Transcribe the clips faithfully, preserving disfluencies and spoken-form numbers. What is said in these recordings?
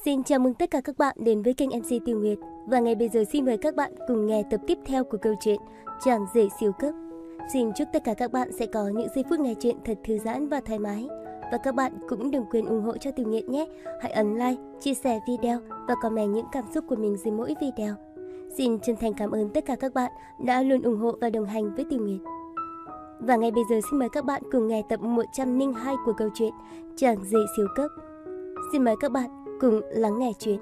Xin chào mừng tất cả các bạn đến với kênh em xê Tiêu Nguyệt. Và ngay bây giờ xin mời các bạn cùng nghe tập tiếp theo của câu chuyện Chàng rể siêu cấp. Xin chúc tất cả các bạn sẽ có những giây phút nghe chuyện thật thư giãn và thoải mái. Và các bạn cũng đừng quên ủng hộ cho Tiêu Nguyệt nhé. Hãy ấn like, chia sẻ video và comment những cảm xúc của mình dưới mỗi video. Xin chân thành cảm ơn tất cả các bạn đã luôn ủng hộ và đồng hành với Tiêu Nguyệt. Và ngay bây giờ xin mời các bạn cùng nghe tập một trăm lẻ hai của câu chuyện Chàng rể siêu cấp. Xin mời các bạn cùng lắng nghe chuyện.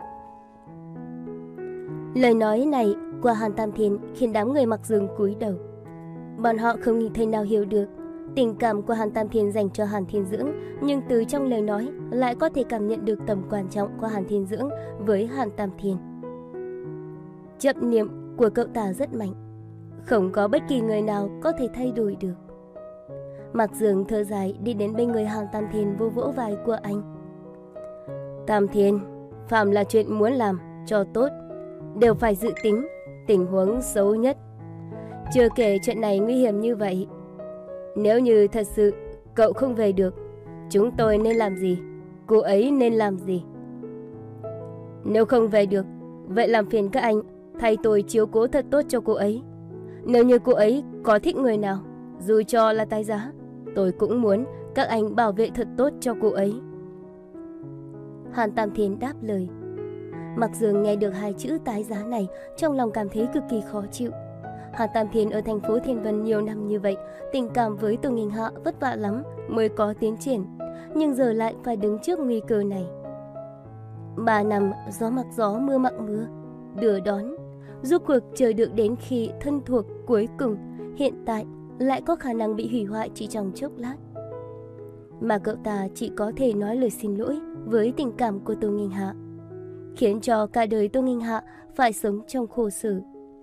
Lời nói này của Hàn Tam Thiên khiến đám người Mặc Dương cúi đầu. Bọn họ không thể nào hiểu được tình cảm của Hàn Tam Thiên dành cho Hàn Thiên Dưỡng, nhưng từ trong lời nói lại có thể cảm nhận được tầm quan trọng của Hàn Thiên Dưỡng với Hàn Tam Thiên. Chấp niệm của cậu ta rất mạnh, không có bất kỳ người nào có thể thay đổi được. Mặc Dương thở dài đi đến bên người Hàn Tam Thiên, vô vỗ vai của anh. Tam Thiên, phạm là chuyện muốn làm cho tốt đều phải dự tính tình huống xấu nhất. Chưa kể chuyện này nguy hiểm như vậy. Nếu như thật sự cậu không về được, chúng tôi nên làm gì? Cô ấy nên làm gì? Nếu không về được, vậy làm phiền các anh thay tôi chiếu cố thật tốt cho cô ấy. Nếu như cô ấy có thích người nào, dù cho là tái giá, tôi cũng muốn các anh bảo vệ thật tốt cho cô ấy. Hàn Tam Thiên đáp lời. Mặc Dương nghe được hai chữ tái giá này, trong lòng cảm thấy cực kỳ khó chịu. Hàn Tam Thiên ở thành phố Thiên Vân nhiều năm như vậy, tình cảm với Tô Nghinh Hạ vất vả lắm mới có tiến triển, nhưng giờ lại phải đứng trước nguy cơ này. Ba năm gió mặc gió mưa mặc mưa, đưa đón, rốt cuộc chờ được đến khi thân thuộc cuối cùng, hiện tại lại có khả năng bị hủy hoại chỉ trong chốc lát. Mà cậu ta chỉ có thể nói lời xin lỗi với tình cảm của Tô Nghinh Hạ, khiến cho cả đời Tô Nghinh Hạ phải sống trong khổ sở.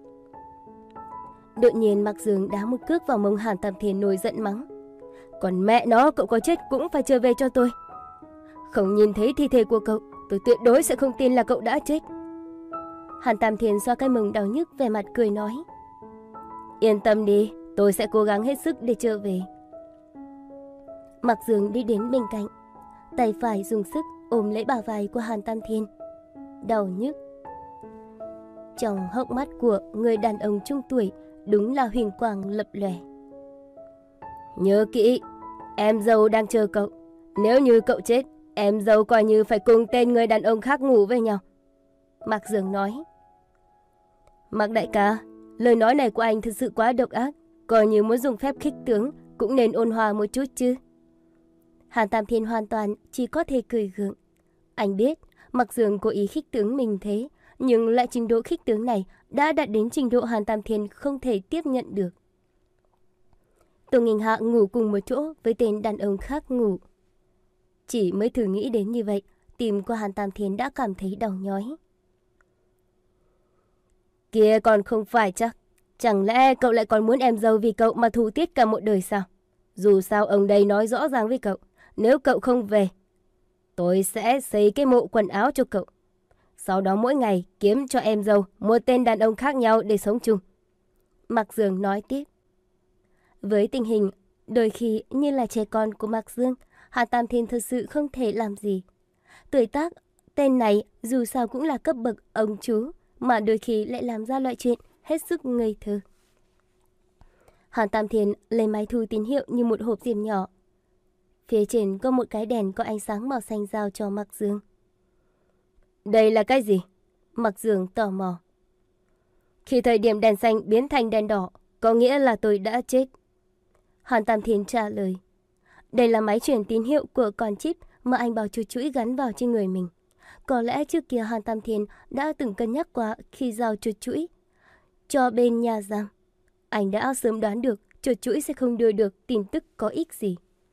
Đột nhiên Mặc Dương đá một cước vào mông Hàn Tam Thiên, nổi giận mắng. Còn mẹ nó, cậu có chết cũng phải trở về cho tôi. Không nhìn thấy thi thể của cậu, tôi tuyệt đối sẽ không tin là cậu đã chết. Hàn Tam Thiên xoa cái mông đau nhức, vẻ mặt cười nói. Yên tâm đi, tôi sẽ cố gắng hết sức để trở về. Mặc Dương đi đến bên cạnh, tay phải dùng sức ôm lấy bả vai của Hàn Tam Thiên. Đau nhức. Trong hốc mắt của người đàn ông trung tuổi đúng là huỳnh quang lập lòe. Nhớ kỹ, em dâu đang chờ cậu. Nếu như cậu chết, em dâu coi như phải cùng tên người đàn ông khác ngủ với nhau. Mặc Dương nói. Mặc đại ca, lời nói này của anh thật sự quá độc ác. Coi như muốn dùng phép khích tướng cũng nên ôn hòa một chút chứ. Hàn Tam Thiên hoàn toàn chỉ có thể cười gượng. Anh biết Mặc Dương cố ý khích tướng mình thế, nhưng lại trình độ khích tướng này đã đạt đến trình độ Hàn Tam Thiên không thể tiếp nhận được. Tô Nghinh Hạ ngủ cùng một chỗ với tên đàn ông khác ngủ. Chỉ mới thử nghĩ đến như vậy, tim của Hàn Tam Thiên đã cảm thấy đau nhói. Kia còn không phải chắc. Chẳng lẽ cậu lại còn muốn em dâu vì cậu mà thù tiết cả một đời sao? Dù sao ông đây nói rõ ràng với cậu, nếu cậu không về, tôi sẽ xây cái mộ quần áo cho cậu. Sau đó mỗi ngày kiếm cho em dâu một tên đàn ông khác nhau để sống chung. Mặc Dương nói tiếp. Với tình hình đôi khi như là trẻ con của Mặc Dương, Hàn Tam Thiên thật sự không thể làm gì. Tuổi tác tên này dù sao cũng là cấp bậc ông chú, mà đôi khi lại làm ra loại chuyện hết sức ngây thơ. Hàn Tam Thiên lấy máy thu tín hiệu như một hộp diêm nhỏ. Phía trên có một cái đèn có ánh sáng màu xanh giao cho Mặc Dương. Đây là cái gì? Mặc Dương tò mò. Khi thời điểm đèn xanh biến thành đèn đỏ, có nghĩa là tôi đã chết. Hàn Tam Thiên trả lời. Đây là máy truyền tín hiệu của con chip mà anh bảo chuột chuỗi gắn vào trên người mình. Có lẽ trước kia Hàn Tam Thiên đã từng cân nhắc qua khi giao chuột chuỗi cho bên nhà giam. Anh đã sớm đoán được chuột chuỗi sẽ không đưa được tin tức có ích gì.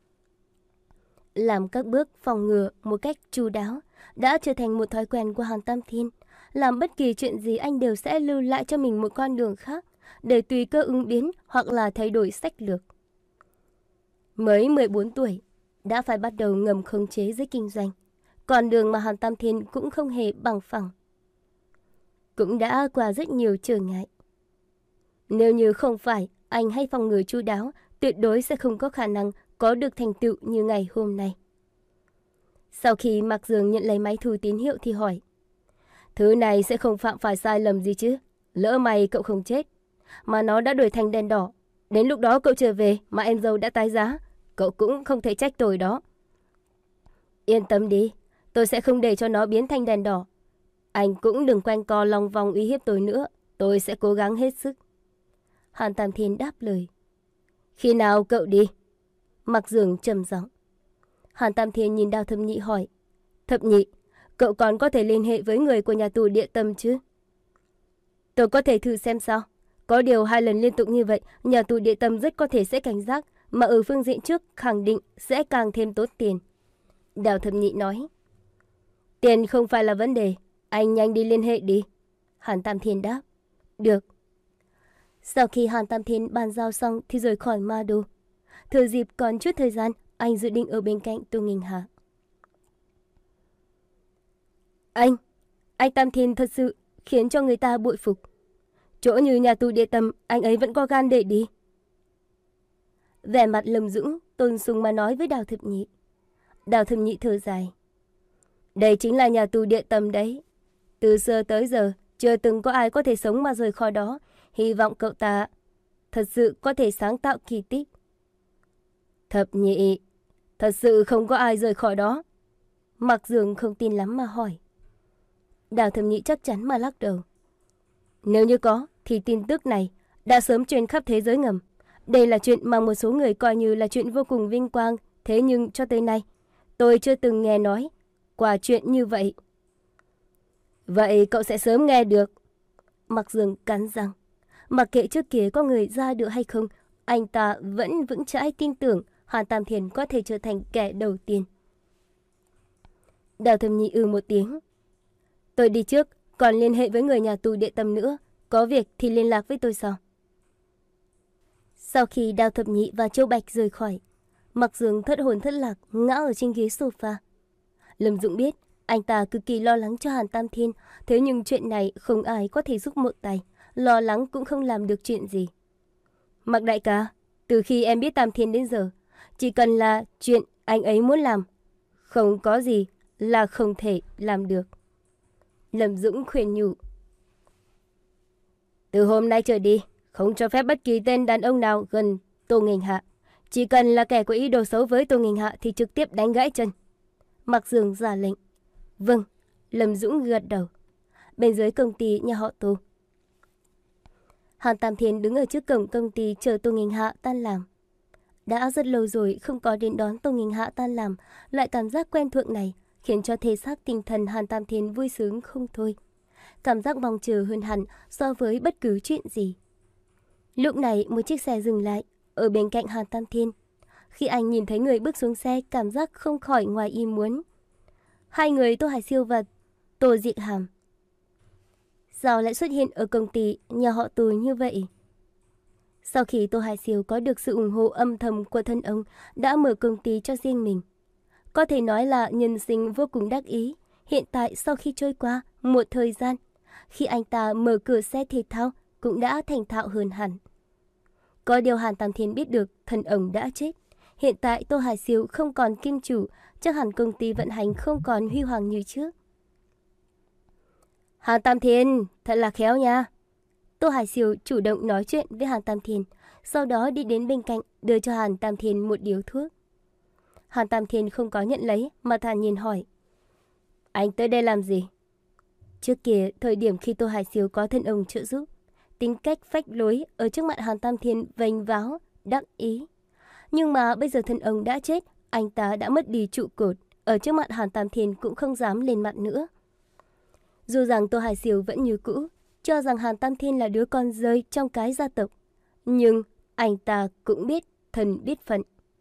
Làm các bước phòng ngừa một cách chu đáo đã trở thành một thói quen của Hàn Tam Thiên. Làm bất kỳ chuyện gì anh đều sẽ lưu lại cho mình một con đường khác để tùy cơ ứng biến hoặc là thay đổi sách lược. Mới mười bốn tuổi đã phải bắt đầu ngầm khống chế giới kinh doanh. Con đường mà Hàn Tam Thiên cũng không hề bằng phẳng, cũng đã qua rất nhiều trở ngại. Nếu như không phải anh hay phòng ngừa chu đáo, tuyệt đối sẽ không có khả năng có được thành tựu như ngày hôm nay. Sau khi Mạc Dương nhận lấy máy thu tín hiệu thì hỏi. Thứ này sẽ không phạm phải sai lầm gì chứ? Lỡ may cậu không chết, mà nó đã đổi thành đèn đỏ. Đến lúc đó cậu trở về mà em dâu đã tái giá, cậu cũng không thể trách tôi đó. Yên tâm đi, tôi sẽ không để cho nó biến thành đèn đỏ. Anh cũng đừng quanh co lòng vòng uy hiếp tôi nữa, tôi sẽ cố gắng hết sức. Hàn Tam Thiên đáp lời. Khi nào cậu đi? Mạc Dương trầm giọng. Hàn Tam Thiên nhìn Đào Thập Nhị hỏi. Thập Nhị, cậu còn có thể liên hệ với người của nhà tù Địa Tâm chứ? Tôi có thể thử xem sao. Có điều hai lần liên tục như vậy, nhà tù Địa Tâm rất có thể sẽ cảnh giác, mà ở phương diện trước khẳng định sẽ càng thêm tốn tiền. Đào Thập Nhị nói. Tiền không phải là vấn đề, anh nhanh đi liên hệ đi. Hàn Tam Thiên đáp. Được. Sau khi Hàn Tam Thiên bàn giao xong thì rời khỏi Ma Đô. Thừa dịp còn chút thời gian, anh dự định ở bên cạnh Tô Nghinh Hạ. Anh, anh Tam Thiên thật sự khiến cho người ta bội phục. Chỗ như nhà tù Địa Tâm, anh ấy vẫn có gan để đi. Vẻ mặt Lâm Dũng tôn sùng mà nói với Đào Thập Nhị. Đào Thập Nhị thở dài. Đây chính là nhà tù Địa Tâm đấy. Từ xưa tới giờ, chưa từng có ai có thể sống mà rời khỏi đó. Hy vọng cậu ta thật sự có thể sáng tạo kỳ tích. Thập Nhị, thật sự không có ai rời khỏi đó. Mạc Dương không tin lắm mà hỏi. Đào Thập Nhị chắc chắn mà lắc đầu. Nếu như có, thì tin tức này đã sớm truyền khắp thế giới ngầm. Đây là chuyện mà một số người coi như là chuyện vô cùng vinh quang. Thế nhưng cho tới nay, tôi chưa từng nghe nói qua chuyện như vậy. Vậy cậu sẽ sớm nghe được. Mạc Dương cắn răng. Mặc kệ trước kia có người ra được hay không, anh ta vẫn vững chãi tin tưởng Hàn Tam Thiên có thể trở thành kẻ đầu tiên. Đào Thập Nhị ư một tiếng. Tôi đi trước, còn liên hệ với người nhà tù Địa Tâm nữa. Có việc thì liên lạc với tôi sau. Sau khi Đào Thập Nhị và Châu Bạch rời khỏi, Mạc Dương thất hồn thất lạc ngã ở trên ghế sofa. Lâm Dũng biết anh ta cực kỳ lo lắng cho Hàn Tam Thiên, thế nhưng chuyện này không ai có thể giúp một tay, lo lắng cũng không làm được chuyện gì. Mạc đại ca, từ khi em biết Tam Thiên đến giờ, chỉ cần là chuyện anh ấy muốn làm, không có gì là không thể làm được. Lâm Dũng khuyên nhủ. Từ hôm nay trở đi, không cho phép bất kỳ tên đàn ông nào gần Tô Nghinh Hạ. Chỉ cần là kẻ có ý đồ xấu với Tô Nghinh Hạ thì trực tiếp đánh gãy chân. Mạc Dương ra lệnh. Vâng, Lâm Dũng gật đầu. Bên dưới công ty nhà họ Tô, Hàn Tam Thiên đứng ở trước cổng công ty chờ Tô Nghinh Hạ tan làm. Đã rất lâu rồi không có đến đón Tô Nghinh Hạ tan làm, loại cảm giác quen thuộc này khiến cho thể xác tinh thần Hàn Tam Thiên vui sướng không thôi. Cảm giác mong chờ hơn hẳn so với bất cứ chuyện gì. Lúc này một chiếc xe dừng lại ở bên cạnh Hàn Tam Thiên. Khi anh nhìn thấy người bước xuống xe, cảm giác không khỏi ngoài ý muốn. Hai người Tô Hải Siêu và Tô Diệc Hàm sao lại xuất hiện ở công ty nhà họ Tô như vậy? Sau khi Tô Hải Siêu có được sự ủng hộ âm thầm của thân ông, đã mở công ty cho riêng mình. Có thể nói là nhân sinh vô cùng đắc ý. Hiện tại sau khi trôi qua một thời gian, khi anh ta mở cửa xe thể thao cũng đã thành thạo hơn hẳn. Có điều Hàn Tam Thiên biết được thân ông đã chết. Hiện tại Tô Hải Siêu không còn kim chủ, chắc hẳn công ty vận hành không còn huy hoàng như trước. Hàn Tam Thiên, thật là khéo nha. Tô Hải Siêu chủ động nói chuyện với Hàn Tam Thiên, sau đó đi đến bên cạnh đưa cho Hàn Tam Thiên một điếu thuốc. Hàn Tam Thiên không có nhận lấy mà thản nhiên hỏi. Anh tới đây làm gì? Trước kia, thời điểm khi Tô Hải Siêu có thân ông trợ giúp, tính cách phách lối ở trước mặt Hàn Tam Thiên vênh váo, đắc ý. Nhưng mà bây giờ thân ông đã chết, anh ta đã mất đi trụ cột, ở trước mặt Hàn Tam Thiên cũng không dám lên mặt nữa. Dù rằng Tô Hải Siêu vẫn như cũ, cho rằng Hàn Tam Thiên là đứa con rơi trong cái gia tộc, nhưng anh ta cũng biết thân biết phận.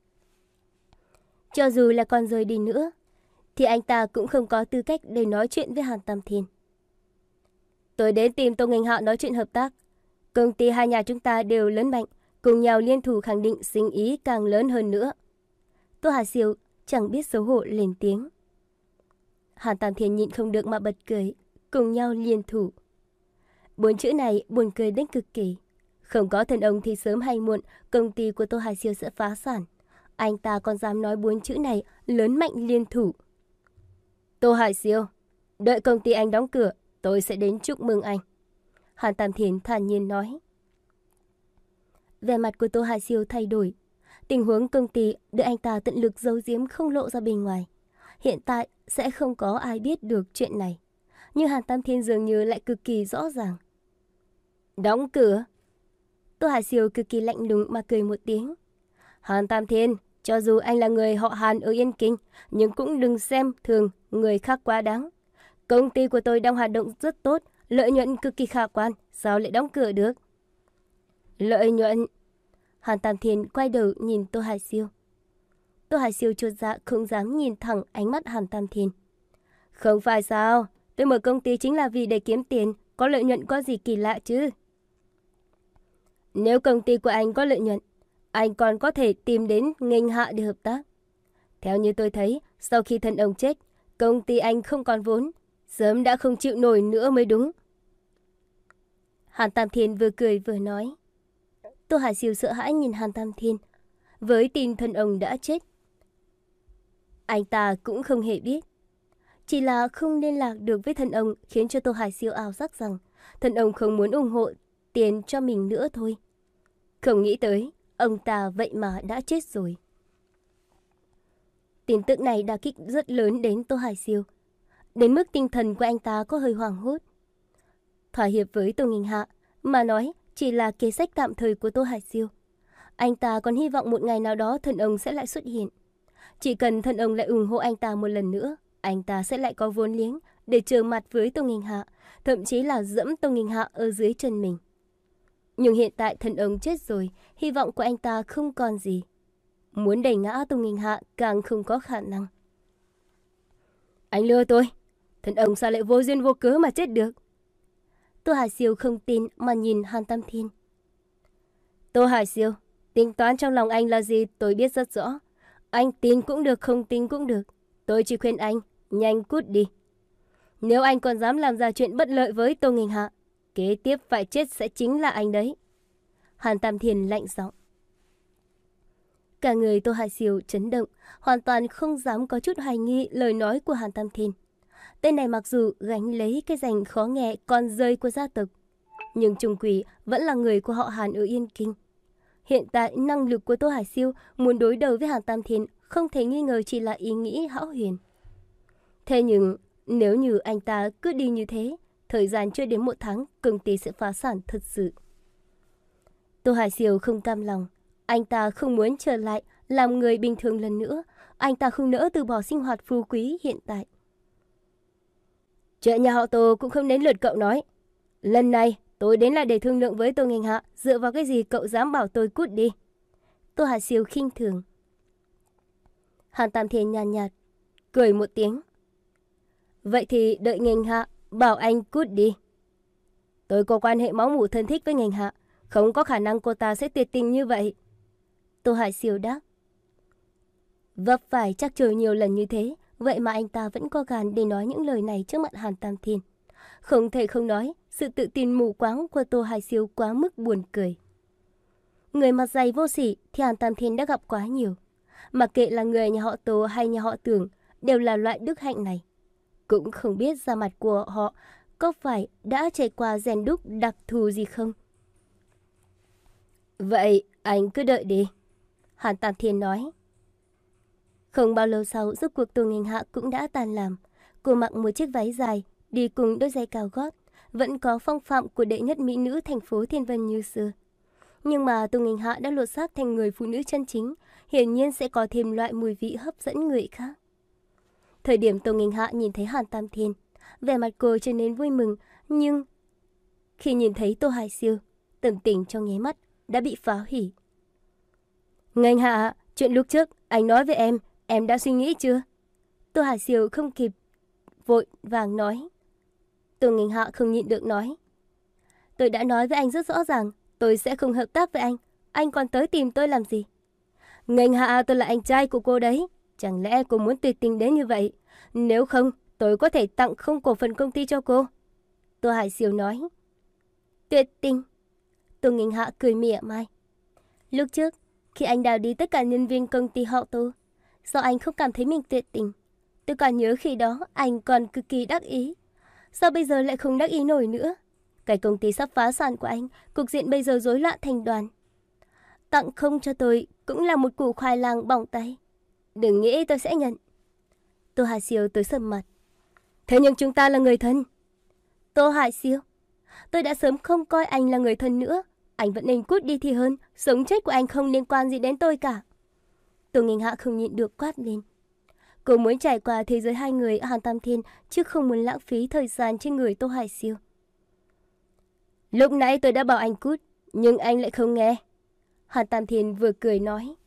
Cho dù là con rơi đi nữa, thì anh ta cũng không có tư cách để nói chuyện với Hàn Tam Thiên. Tôi đến tìm Tô Nghinh Hạ nói chuyện hợp tác. Công ty hai nhà chúng ta đều lớn mạnh, cùng nhau liên thủ khẳng định sinh ý càng lớn hơn nữa. Tô Hải Siêu chẳng biết xấu hổ lên tiếng. Hàn Tam Thiên nhịn không được mà bật cười. Cùng nhau liên thủ. Bốn chữ này buồn cười đến cực kỳ. Không có thân ông thì sớm hay muộn công ty của Tô Hải Siêu sẽ phá sản. Anh ta còn dám nói bốn chữ này lớn mạnh liên thủ. Tô Hải Siêu, đợi công ty anh đóng cửa, tôi sẽ đến chúc mừng anh. Hàn Tam Thiên thản nhiên nói. Vẻ mặt của Tô Hải Siêu thay đổi. Tình huống công ty được anh ta tận lực giấu giếm không lộ ra bên ngoài. Hiện tại sẽ không có ai biết được chuyện này. Nhưng Hàn Tam Thiên dường như lại cực kỳ rõ ràng. Đóng cửa? Tô Hải Siêu cực kỳ lạnh lùng mà cười một tiếng. Hàn Tam Thiên, cho dù anh là người họ Hàn ở Yên Kinh, nhưng cũng đừng xem thường người khác quá đáng. Công ty của tôi đang hoạt động rất tốt, lợi nhuận cực kỳ khả quan, sao lại đóng cửa được? Lợi nhuận? Hàn Tam Thiên quay đầu nhìn Tô Hải Siêu. Tô Hải Siêu chột dạ không dám nhìn thẳng ánh mắt Hàn Tam Thiên. Không phải sao, tôi mở công ty chính là vì để kiếm tiền, có lợi nhuận có gì kỳ lạ chứ? Nếu công ty của anh có lợi nhuận, anh còn có thể tìm đến Nghênh Hạ để hợp tác. Theo như tôi thấy, sau khi thân ông chết, công ty anh không còn vốn, sớm đã không chịu nổi nữa mới đúng. Hàn Tam Thiên vừa cười vừa nói. Tô Hải Siêu sợ hãi nhìn Hàn Tam Thiên. Với tin thân ông đã chết, anh ta cũng không hề biết. Chỉ là không liên lạc được với thân ông khiến cho Tô Hải Siêu ảo giác rằng thân ông không muốn ủng hộ tiền cho mình nữa thôi. Không nghĩ tới, ông ta vậy mà đã chết rồi. Tin tức này đả kích rất lớn đến Tô Hải Siêu, đến mức tinh thần của anh ta có hơi hoảng hốt. Thỏa hiệp với Tô Nghênh Hạ mà nói chỉ là kế sách tạm thời của Tô Hải Siêu. Anh ta còn hy vọng một ngày nào đó thân ông sẽ lại xuất hiện. Chỉ cần thân ông lại ủng hộ anh ta một lần nữa, anh ta sẽ lại có vốn liếng để trở mặt với Tô Nghênh Hạ, thậm chí là dẫm Tô Nghênh Hạ ở dưới chân mình. Nhưng hiện tại thân ông chết rồi, hy vọng của anh ta không còn gì. Muốn đẩy ngã Tô Nghênh Hạ càng không có khả năng. Anh lừa tôi, thân ông sao lại vô duyên vô cớ mà chết được? Tô Hải Siêu không tin mà nhìn Hàn Tam Thiên. Tô Hải Siêu, tính toán trong lòng anh là gì tôi biết rất rõ. Anh tin cũng được, không tin cũng được. Tôi chỉ khuyên anh, nhanh cút đi. Nếu anh còn dám làm ra chuyện bất lợi với Tô Nghênh Hạ, kế tiếp phải chết sẽ chính là anh đấy. Hàn Tam Thiên lạnh giọng. Cả người Tô Hải Siêu chấn động, hoàn toàn không dám có chút hoài nghi lời nói của Hàn Tam Thiên. Tên này mặc dù gánh lấy cái danh khó nghe con rơi của gia tộc, nhưng chung quy vẫn là người của họ Hàn ở Yên Kinh. Hiện tại năng lực của Tô Hải Siêu muốn đối đầu với Hàn Tam Thiên không thể nghi ngờ chỉ là ý nghĩ hão huyền. Thế nhưng nếu như anh ta cứ đi như thế, thời gian chưa đến một tháng công ty sẽ phá sản thật sự. Tô Hải Siêu không cam lòng. Anh ta không muốn trở lại làm người bình thường lần nữa. Anh ta không nỡ từ bỏ sinh hoạt phú quý hiện tại. Chuyện nhà họ Tô cũng không đến lượt cậu nói. Lần này tôi đến là để thương lượng với Tô Nghênh Hạ. Dựa vào cái gì cậu dám bảo tôi cút đi? Tô Hải Siêu khinh thường. Hàn Tam Thiên nhàn nhạt, nhạt cười một tiếng. Vậy thì đợi Nghênh Hạ bảo anh cút đi. Tôi có quan hệ máu mủ thân thích với Nghênh Hạ, không có khả năng cô ta sẽ tuyệt tình như vậy. Tô Hải Siêu đáp. Vấp phải chắc chờ nhiều lần như thế, vậy mà anh ta vẫn có gan để nói những lời này trước mặt Hàn Tam Thiên. Không thể không nói, sự tự tin mù quáng của Tô Hải Siêu quá mức buồn cười. Người mặt dày vô sỉ thì Hàn Tam Thiên đã gặp quá nhiều. Mặc kệ là người nhà họ Tô hay nhà họ Tưởng, đều là loại đức hạnh này. Cũng không biết da mặt của họ có phải đã trải qua rèn đúc đặc thù gì không. Vậy anh cứ đợi đi, Hàn Tam Thiên nói. Không bao lâu sau, rốt cuộc Tô Nghênh Hạ cũng đã tan làm. Cô mặc một chiếc váy dài, đi cùng đôi giày cao gót, vẫn có phong phạm của đệ nhất mỹ nữ thành phố Thiên Vân như xưa. Nhưng mà Tô Nghênh Hạ đã lột xác thành người phụ nữ chân chính, hiển nhiên sẽ có thêm loại mùi vị hấp dẫn người khác. Thời điểm Tô Nghênh Hạ nhìn thấy Hàn Tam Thiên, vẻ mặt cô trở nên vui mừng, nhưng khi nhìn thấy Tô Hải Siêu, tâm tình trong nháy mắt đã bị phá hủy. Nghênh Hạ, chuyện lúc trước anh nói với em, em đã suy nghĩ chưa? Tô Hải Siêu không kịp vội vàng nói. Tô Nghênh Hạ không nhịn được nói. Tôi đã nói với anh rất rõ ràng, tôi sẽ không hợp tác với anh. Anh còn tới tìm tôi làm gì? Nghênh Hạ, tôi là anh trai của cô đấy. Chẳng lẽ cô muốn tuyệt tình đến như vậy? Nếu không, tôi có thể tặng không cổ phần công ty cho cô. Tô Hải Siêu nói. Tuyệt tình? Tô Nghênh Hạ cười mỉa mai. Lúc trước, khi anh đào đi tất cả nhân viên công ty họ Tô, do anh không cảm thấy mình tuyệt tình. Tôi còn nhớ khi đó anh còn cực kỳ đắc ý. Sao bây giờ lại không đắc ý nổi nữa? Cái công ty sắp phá sản của anh, cục diện bây giờ rối loạn thành đoàn. Tặng không cho tôi cũng là một củ khoai lang bỏng tay. Đừng nghĩ tôi sẽ nhận. Tô Hải Siêu tối sầm mặt. Thế nhưng chúng ta là người thân. Tô Hải Siêu, tôi đã sớm không coi anh là người thân nữa. Anh vẫn nên cút đi thì hơn. Sống chết của anh không liên quan gì đến tôi cả. Tô Nghinh Hạ không nhịn được quát lên. Cô muốn trải qua thế giới hai người ở Hàn Tam Thiên, chứ không muốn lãng phí thời gian trên người Tô Hải Siêu. Lúc nãy tôi đã bảo anh cút, nhưng anh lại không nghe. Hàn Tam Thiên vừa cười nói.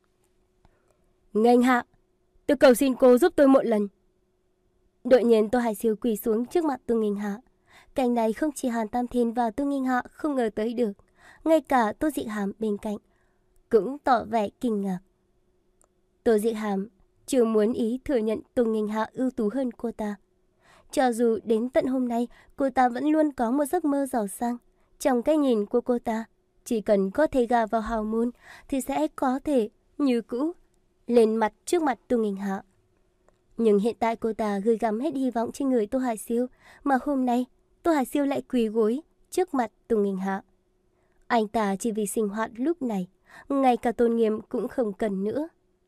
Nghênh Hạ, tôi cầu xin cô giúp tôi một lần. Đột nhiên Tô Hải Siêu quỳ xuống trước mặt Tô Nghinh Hạ. Cảnh này không chỉ Hàn Tam Thiên và Tô Nghinh Hạ không ngờ tới được, ngay cả Tô Dị Hàm bên cạnh cũng tỏ vẻ kinh ngạc. Tô Dị Hàm chưa muốn ý thừa nhận Tô Nghinh Hạ ưu tú hơn cô ta. Cho dù đến tận hôm nay, cô ta vẫn luôn có một giấc mơ giàu sang. Trong cái nhìn của cô ta, chỉ cần có thể gà vào hào môn thì sẽ có thể như cũ lên mặt trước mặt Tô Nghinh Hạ. Nhưng hiện tại cô ta gửi gắm hết hy vọng trên người Tô Hải Siêu, mà hôm nay Tô Hải Siêu lại quỳ gối trước mặt Tô Nghinh Hạ. Anh ta chỉ vì sinh hoạt lúc này, ngay cả tôn nghiêm cũng không cần nữa.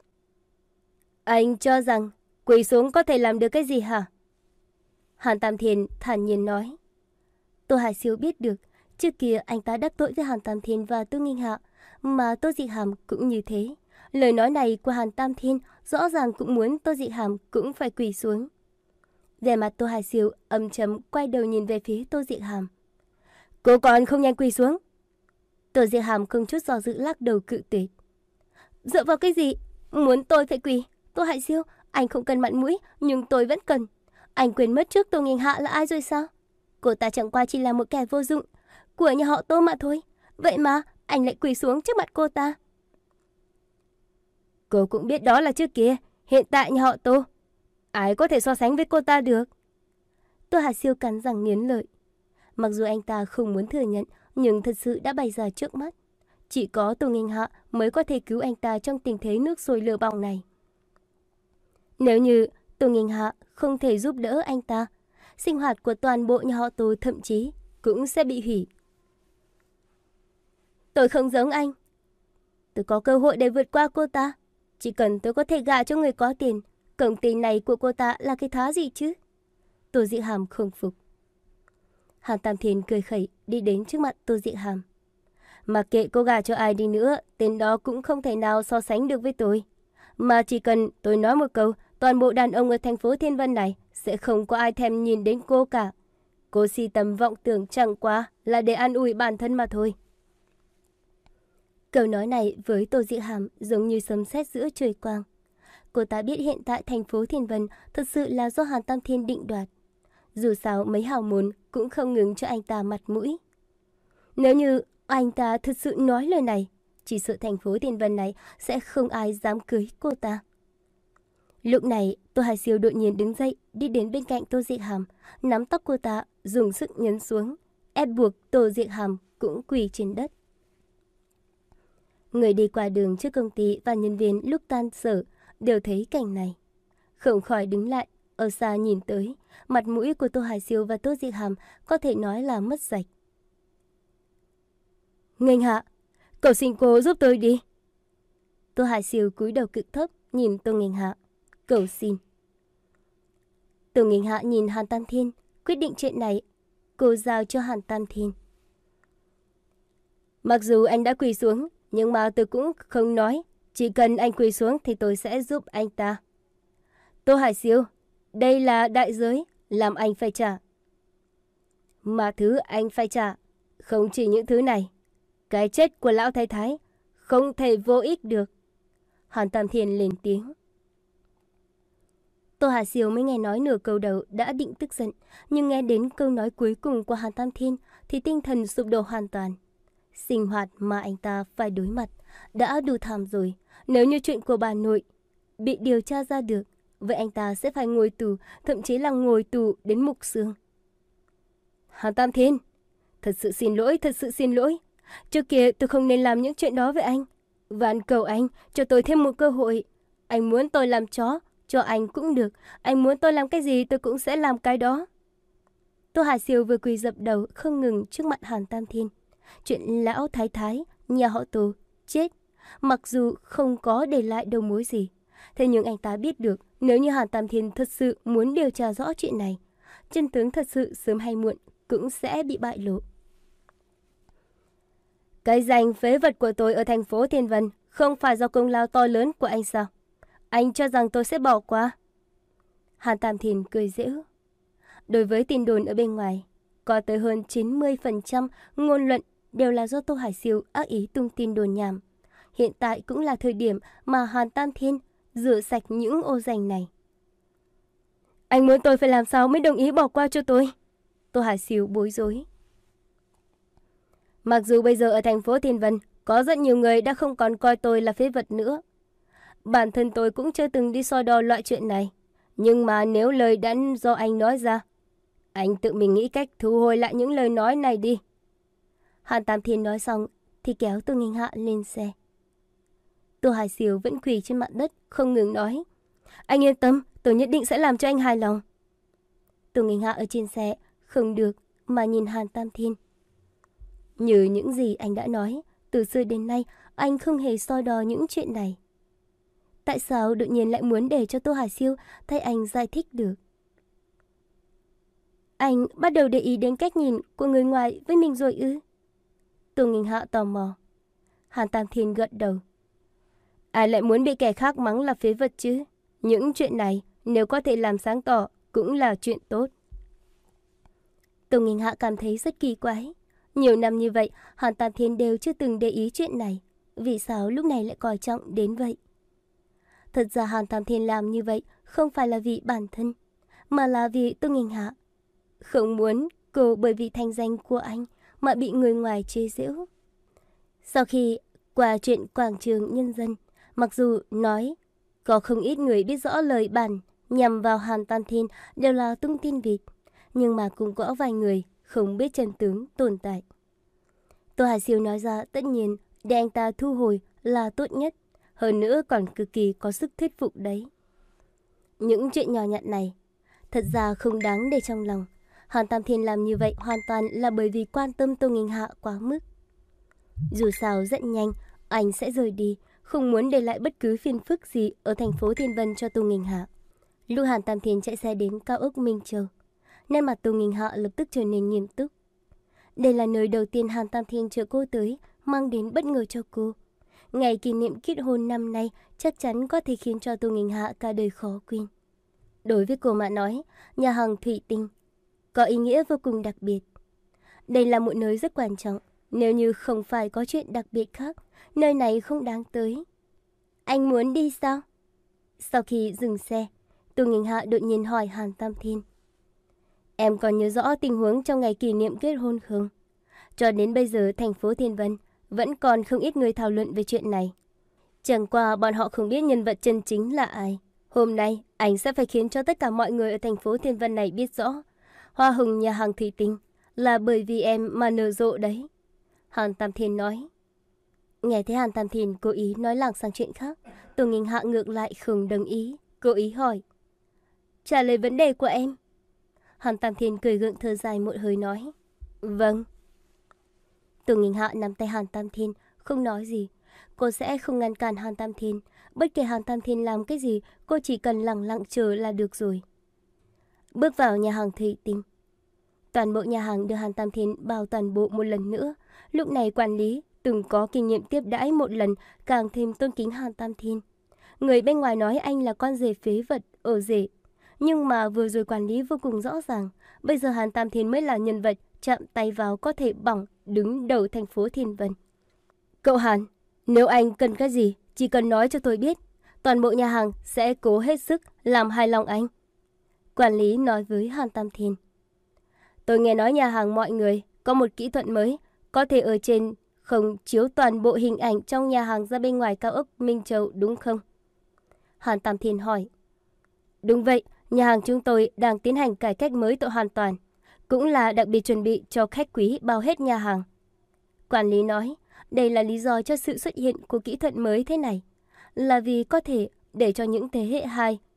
Anh cho rằng quỳ xuống có thể làm được cái gì hả? Hàn Tam Thiên thản nhiên nói. Tô Hải Siêu biết được, trước kia anh ta đắc tội với Hàn Tam Thiên và Tô Nghinh Hạ, mà Tô Dị Hàm cũng như thế. Lời nói này của Hàn Tam Thiên rõ ràng cũng muốn Tô Dị Hàm cũng phải quỳ xuống. Vẻ mặt Tô Hải Siêu âm trầm quay đầu nhìn về phía Tô Dị Hàm. Cô còn không nhanh quỳ xuống. Tô Dị Hàm không chút do dự lắc đầu cự tuyệt. Dựa vào cái gì? Muốn tôi phải quỳ? Tô Hải Siêu, anh không cần mặt mũi, nhưng tôi vẫn cần. Anh quên mất trước Tô Nghinh Hạ là ai rồi sao? Cô ta chẳng qua chỉ là một kẻ vô dụng của nhà họ Tô mà thôi. Vậy mà anh lại quỳ xuống trước mặt cô ta. Cô cũng biết đó là trước kia. Hiện tại nhà họ Tô, ai có thể so sánh với cô ta được? Tô Hải Siêu cắn răng nghiến lợi. Mặc dù anh ta không muốn thừa nhận, nhưng thật sự đã bày ra trước mắt. Chỉ có Tô Nghinh Hạ mới có thể cứu anh ta trong tình thế nước sôi lửa bỏng này. Nếu như Tô Nghinh Hạ không thể giúp đỡ anh ta, sinh hoạt của toàn bộ nhà họ Tô thậm chí cũng sẽ bị hủy. Tôi không giống anh. Tôi có cơ hội để vượt qua cô ta. Chỉ cần tôi có thể gả cho người có tiền, công ty này của cô ta là cái thá gì chứ? Tô Dị Hàm không phục. Hàn Tam Thiên cười khẩy đi đến trước mặt Tô Dị Hàm. Mặc kệ cô gả cho ai đi nữa, tên đó cũng không thể nào so sánh được với tôi. Mà chỉ cần tôi nói một câu, toàn bộ đàn ông ở thành phố Thiên Vân này sẽ không có ai thèm nhìn đến cô cả. Cô si tầm vọng tưởng chẳng qua là để an ủi bản thân mà thôi. Câu nói này với Tô Dị Hàm giống như sấm sét giữa trời quang. Cô ta biết hiện tại thành phố Thiên Vân thật sự là do Hàn Tam Thiên định đoạt. Dù sao mấy hào môn cũng không ngừng cho anh ta mặt mũi. Nếu như anh ta thật sự nói lời này, chỉ sợ thành phố Thiên Vân này sẽ không ai dám cưới cô ta. Lúc này, Tô Hải Siêu đột nhiên đứng dậy, đi đến bên cạnh Tô Dị Hàm, nắm tóc cô ta, dùng sức nhấn xuống, ép buộc Tô Dị Hàm cũng quỳ trên đất. Người đi qua đường trước công ty và nhân viên lúc tan sở đều thấy cảnh này, không khỏi đứng lại, ở xa nhìn tới. Mặt mũi của Tô Hải Siêu và Tô Dị Hàm có thể nói là mất sạch. Nghênh Hạ, cầu xin cô giúp tôi đi. Tô Hải Siêu cúi đầu cực thấp nhìn Tô Nghênh Hạ, cầu xin. Tô Nghênh Hạ nhìn Hàn Tam Thiên, quyết định chuyện này cô giao cho Hàn Tam Thiên. Mặc dù anh đã quỳ xuống, nhưng mà tôi cũng không nói. Chỉ cần anh quỳ xuống thì tôi sẽ giúp anh ta. Tô Hải Siêu, đây là đại giới làm anh phải trả. Mà thứ anh phải trả không chỉ những thứ này. Cái chết của lão thái thái không thể vô ích được. Hàn Tam Thiên lên tiếng. Tô Hải Siêu mới nghe nói nửa câu đầu đã định tức giận, nhưng nghe đến câu nói cuối cùng của Hàn Tam Thiên thì tinh thần sụp đổ hoàn toàn. Sinh hoạt mà anh ta phải đối mặt đã đủ thảm rồi. Nếu như chuyện của bà nội bị điều tra ra được, vậy anh ta sẽ phải ngồi tù, thậm chí là ngồi tù đến mục xương. Hàn Tam Thiên, thật sự xin lỗi, thật sự xin lỗi. Trước kia tôi không nên làm những chuyện đó với anh. Van cầu anh cho tôi thêm một cơ hội. Anh muốn tôi làm chó, cho anh cũng được. Anh muốn tôi làm cái gì tôi cũng sẽ làm cái đó. Tô Hải Siêu vừa quỳ dập đầu không ngừng trước mặt Hàn Tam Thiên. Chuyện lão thái thái, nhà họ Tô, chết. Mặc dù không có để lại đầu mối gì, thế nhưng anh ta biết được nếu như Hàn Tam Thiên thật sự muốn điều tra rõ chuyện này, chân tướng thật sự sớm hay muộn cũng sẽ bị bại lộ. Cái danh phế vật của tôi ở thành phố Thiên Vân không phải do công lao to lớn của anh sao? Anh cho rằng tôi sẽ bỏ qua? Hàn Tam Thiên cười giễu. Đối với tin đồn ở bên ngoài, có tới hơn chín mươi phần trăm ngôn luận đều là do Tô Hải Siêu ác ý tung tin đồn nhảm. Hiện tại cũng là thời điểm mà Hàn Tam Thiên rửa sạch những ô danh này. Anh muốn tôi phải làm sao mới đồng ý bỏ qua cho tôi? Tô Hải Siêu bối rối. Mặc dù bây giờ ở thành phố Thiên Vân có rất nhiều người đã không còn coi tôi là phế vật nữa. Bản thân tôi cũng chưa từng đi so đo loại chuyện này. Nhưng mà nếu lời đã do anh nói ra, anh tự mình nghĩ cách thu hồi lại những lời nói này đi. Hàn Tam Thiên nói xong thì kéo Tô Nghinh Hạ lên xe. Tô Hải Siêu vẫn quỳ trên mặt đất không ngừng nói. Anh yên tâm, tôi nhất định sẽ làm cho anh hài lòng. Tô Nghinh Hạ ở trên xe không được mà nhìn Hàn Tam Thiên. Như những gì anh đã nói, từ xưa đến nay anh không hề so đo những chuyện này. Tại sao đột nhiên lại muốn để cho Tô Hải Siêu thay anh giải thích được? Anh bắt đầu để ý đến cách nhìn của người ngoài với mình rồi ư? Tô Nghinh Hạ tò mò. Hàn Tam Thiên gật đầu. Ai lại muốn bị kẻ khác mắng là phế vật chứ? Những chuyện này nếu có thể làm sáng tỏ cũng là chuyện tốt. Tô Nghinh Hạ cảm thấy rất kỳ quái. Nhiều năm như vậy, Hàn Tam Thiên đều chưa từng để ý chuyện này. Vì sao lúc này lại coi trọng đến vậy? Thật ra Hàn Tam Thiên làm như vậy không phải là vì bản thân, mà là vì Tô Nghinh Hạ. Không muốn cô bởi vì thanh danh của anh mà bị người ngoài chế giễu. Sau khi qua chuyện quảng trường nhân dân, mặc dù nói có không ít người biết rõ lời bản nhằm vào Hàn Tam Thiên đều là tung tin vịt, nhưng mà cũng có vài người không biết chân tướng tồn tại. Tô Hải Siêu nói ra tất nhiên để anh ta thu hồi là tốt nhất, hơn nữa còn cực kỳ có sức thuyết phục đấy. Những chuyện nhỏ nhặt này thật ra không đáng để trong lòng. Hàn Tam Thiên làm như vậy hoàn toàn là bởi vì quan tâm Tô Nghinh Hạ quá mức. Dù sao rất nhanh anh sẽ rời đi, không muốn để lại bất cứ phiền phức gì ở thành phố Thiên Vân cho Tô Nghinh Hạ. Lúc Hàn Tam Thiên chạy xe đến cao ốc Minh Châu, nên mặt Tô Nghinh Hạ lập tức trở nên nghiêm túc. Đây là nơi đầu tiên Hàn Tam Thiên chở cô tới, mang đến bất ngờ cho cô. Ngày kỷ niệm kết hôn năm nay chắc chắn có thể khiến cho Tô Nghinh Hạ cả đời khó quên. Đối với cô mà nói, nhà hàng Thủy Tinh có ý nghĩa vô cùng đặc biệt. Đây là một nơi rất quan trọng. Nếu như không phải có chuyện đặc biệt khác, nơi này không đáng tới. Anh muốn đi sao? Sau khi dừng xe, Tô Nghinh Hạ đột nhiên hỏi Hàn Tam Thiên. Em còn nhớ rõ tình huống trong ngày kỷ niệm kết hôn không? Cho đến bây giờ thành phố Thiên Vân vẫn còn không ít người thảo luận về chuyện này. Chẳng qua bọn họ không biết nhân vật chân chính là ai. Hôm nay anh sẽ phải khiến cho tất cả mọi người ở thành phố Thiên Vân này biết rõ hoa hồng nhà hàng Thủy Tinh là bởi vì em mà nở rộ đấy. Hàn Tam Thiên nói. Nghe thấy Hàn Tam Thiên cố ý nói lảng sang chuyện khác, Tô Nghinh Hạ ngược lại không đồng ý, cố ý hỏi. Trả lời vấn đề của em. Hàn Tam Thiên cười gượng thở dài một hơi nói. Vâng. Tô Nghinh Hạ nắm tay Hàn Tam Thiên, không nói gì. Cô sẽ không ngăn cản Hàn Tam Thiên. Bất kể Hàn Tam Thiên làm cái gì, cô chỉ cần lặng lặng chờ là được rồi. Bước vào nhà hàng Thủy Tinh. Toàn bộ nhà hàng được Hàn Tam Thiên bao toàn bộ một lần nữa. Lúc này quản lý từng có kinh nghiệm tiếp đãi một lần, càng thêm tôn kính Hàn Tam Thiên. Người bên ngoài nói anh là con rể phế vật, ở rể. Nhưng mà vừa rồi quản lý vô cùng rõ ràng, bây giờ Hàn Tam Thiên mới là nhân vật chạm tay vào có thể bỏng đứng đầu thành phố Thiên Vân. Cậu Hàn, nếu anh cần cái gì, chỉ cần nói cho tôi biết. Toàn bộ nhà hàng sẽ cố hết sức làm hài lòng anh. Quản lý nói với Hàn Tam Thiên. Tôi nghe nói nhà hàng mọi người có một kỹ thuật mới, có thể ở trên không chiếu toàn bộ hình ảnh trong nhà hàng ra bên ngoài cao ốc Minh Châu đúng không? Hàn Tam Thiên hỏi. Đúng vậy, nhà hàng chúng tôi đang tiến hành cải cách mới tội hoàn toàn, cũng là đặc biệt chuẩn bị cho khách quý bao hết nhà hàng. Quản lý nói, đây là lý do cho sự xuất hiện của kỹ thuật mới thế này, là vì có thể để cho những thế hệ hai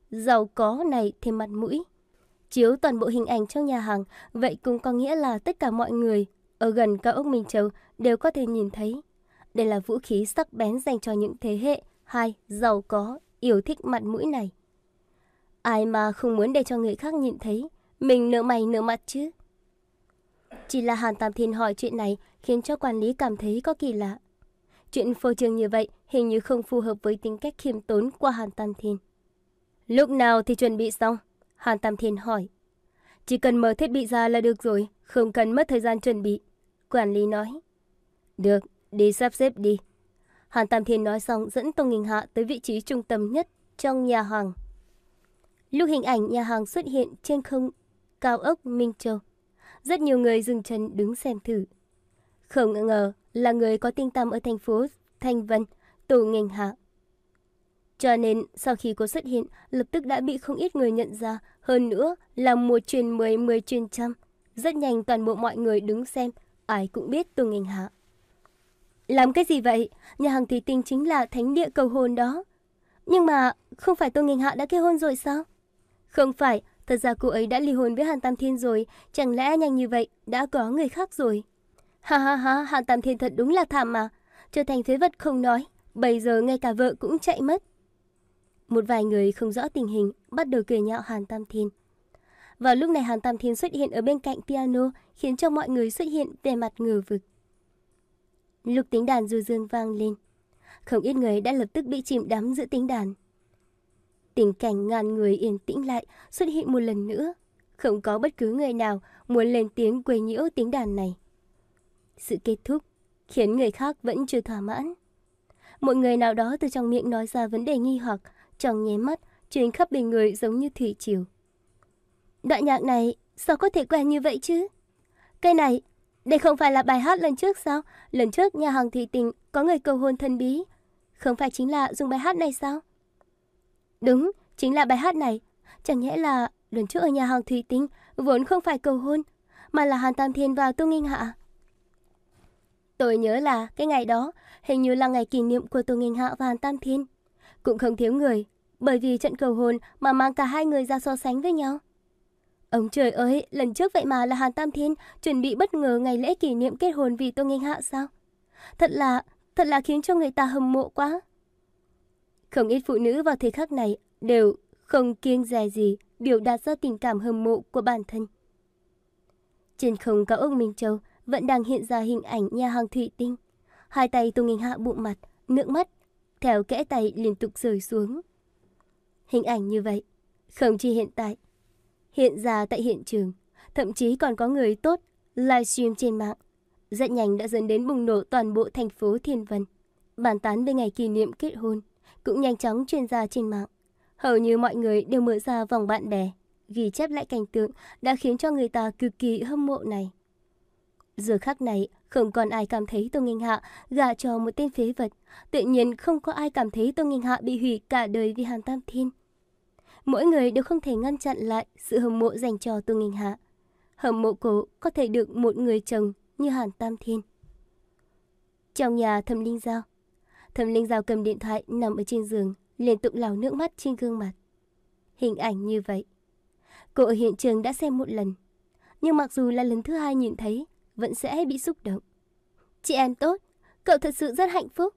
giàu có này thêm mặt mũi. Chiếu toàn bộ hình ảnh trong nhà hàng, vậy cũng có nghĩa là tất cả mọi người ở gần cao ốc Minh Châu đều có thể nhìn thấy. Đây là vũ khí sắc bén dành cho những thế hệ hai giàu có, yêu thích mặt mũi này. Ai mà không muốn để cho người khác nhìn thấy mình nở mày nở mặt chứ. Chỉ là Hàn Tam Thiên hỏi chuyện này khiến cho quản lý cảm thấy có kỳ lạ. Chuyện phô trương như vậy hình như không phù hợp với tính cách khiêm tốn của Hàn Tam Thiên. Lúc nào thì chuẩn bị xong? Hàn Tam Thiên hỏi. Chỉ cần mở thiết bị ra là được rồi, không cần mất thời gian chuẩn bị. Quản lý nói. Được, đi sắp xếp đi. Hàn Tam Thiên nói xong dẫn Tô Nghinh Hạ tới vị trí trung tâm nhất trong nhà hàng. Lúc hình ảnh nhà hàng xuất hiện trên không cao ốc Minh Châu, rất nhiều người dừng chân đứng xem thử. Không ngờ là người có tiếng tăm ở thành phố Thanh Vân, Tô Nghinh Hạ. Cho nên sau khi cô xuất hiện, lập tức đã bị không ít người nhận ra. Hơn nữa là một truyền mười, mười truyền trăm. Rất nhanh toàn bộ mọi người đứng xem, ai cũng biết Tô Nghinh Hạ. Làm cái gì vậy? Nhà hàng thủy tinh chính là thánh địa cầu hôn đó. Nhưng mà không phải Tô Nghinh Hạ đã kết hôn rồi sao? Không phải, thật ra cô ấy đã ly hôn với Hàn Tam Thiên rồi. Chẳng lẽ nhanh như vậy đã có người khác rồi? Ha ha ha, Hàn Tam Thiên thật đúng là thảm mà. Trở thành phế vật không nói, bây giờ ngay cả vợ cũng chạy mất. Một vài người không rõ tình hình bắt đầu cười nhạo Hàn Tam Thiên. Vào lúc này Hàn Tam Thiên xuất hiện ở bên cạnh piano, khiến cho mọi người xuất hiện vẻ mặt ngờ vực. Lúc tiếng đàn du dương vang lên, không ít người đã lập tức bị chìm đắm giữa tiếng đàn. Tình cảnh ngàn người yên tĩnh lại xuất hiện một lần nữa. Không có bất cứ người nào muốn lên tiếng quấy nhiễu tiếng đàn này. Sự kết thúc khiến người khác vẫn chưa thỏa mãn. Một người nào đó từ trong miệng nói ra vấn đề nghi hoặc, trong nháy mắt truyền khắp bên người giống như thủy triều. Đoạn nhạc này sao có thể quen như vậy chứ? Cái này, đây không phải là bài hát lần trước sao? Lần trước nhà hàng thủy tinh có người cầu hôn thần bí, không phải chính là dùng bài hát này sao? Đúng, chính là bài hát này. Chẳng nhẽ là lần trước ở nhà hàng thủy tinh vốn không phải cầu hôn, mà là Hàn Tam Thiên và Tô Nghinh Hạ. Tôi nhớ là cái ngày đó hình như là ngày kỷ niệm của Tô Nghinh Hạ và Hàn Tam Thiên. Cũng không thiếu người bởi vì trận cầu hôn mà mang cả hai người ra so sánh với nhau. Ông trời ơi, lần trước vậy mà là Hàn Tam Thiên chuẩn bị bất ngờ ngày lễ kỷ niệm kết hôn vì Tô Nghinh Hạ sao? Thật là, thật là khiến cho người ta hâm mộ quá. Không ít phụ nữ vào thời khắc này đều không kiêng dè gì biểu đạt ra tình cảm hâm mộ của bản thân. Trên không cao ốc Minh Châu vẫn đang hiện ra hình ảnh nhà hàng thủy tinh. Hai tay Tô Nghinh Hạ bụng mặt, nước mắt theo kẽ tay liên tục rơi xuống. Hình ảnh như vậy không chỉ hiện tại, hiện ra tại hiện trường, thậm chí còn có người tốt livestream trên mạng. Rất nhanh đã dẫn đến bùng nổ toàn bộ thành phố Thiên Vân. Bàn tán về ngày kỷ niệm kết hôn cũng nhanh chóng truyền ra trên mạng. Hầu như mọi người đều mở ra vòng bạn bè, ghi chép lại cảnh tượng đã khiến cho người ta cực kỳ hâm mộ này. Giờ khắc này không còn ai cảm thấy Tô Nghinh Hạ gả cho một tên phế vật. Tự nhiên không có ai cảm thấy Tô Nghinh Hạ bị hủy cả đời vì Hàn Tam Thiên. Mỗi người đều không thể ngăn chặn lại sự hâm mộ dành cho Tô Nghinh Hạ. Hâm mộ cô có thể được một người chồng như Hàn Tam Thiên. Trong nhà Thẩm Linh Giao, Thẩm Linh Giao cầm điện thoại nằm ở trên giường, liên tục lau nước mắt trên gương mặt. Hình ảnh như vậy cô ở hiện trường đã xem một lần, nhưng mặc dù là lần thứ hai nhìn thấy vẫn sẽ bị xúc động. Chị em tốt, cậu thật sự rất hạnh phúc.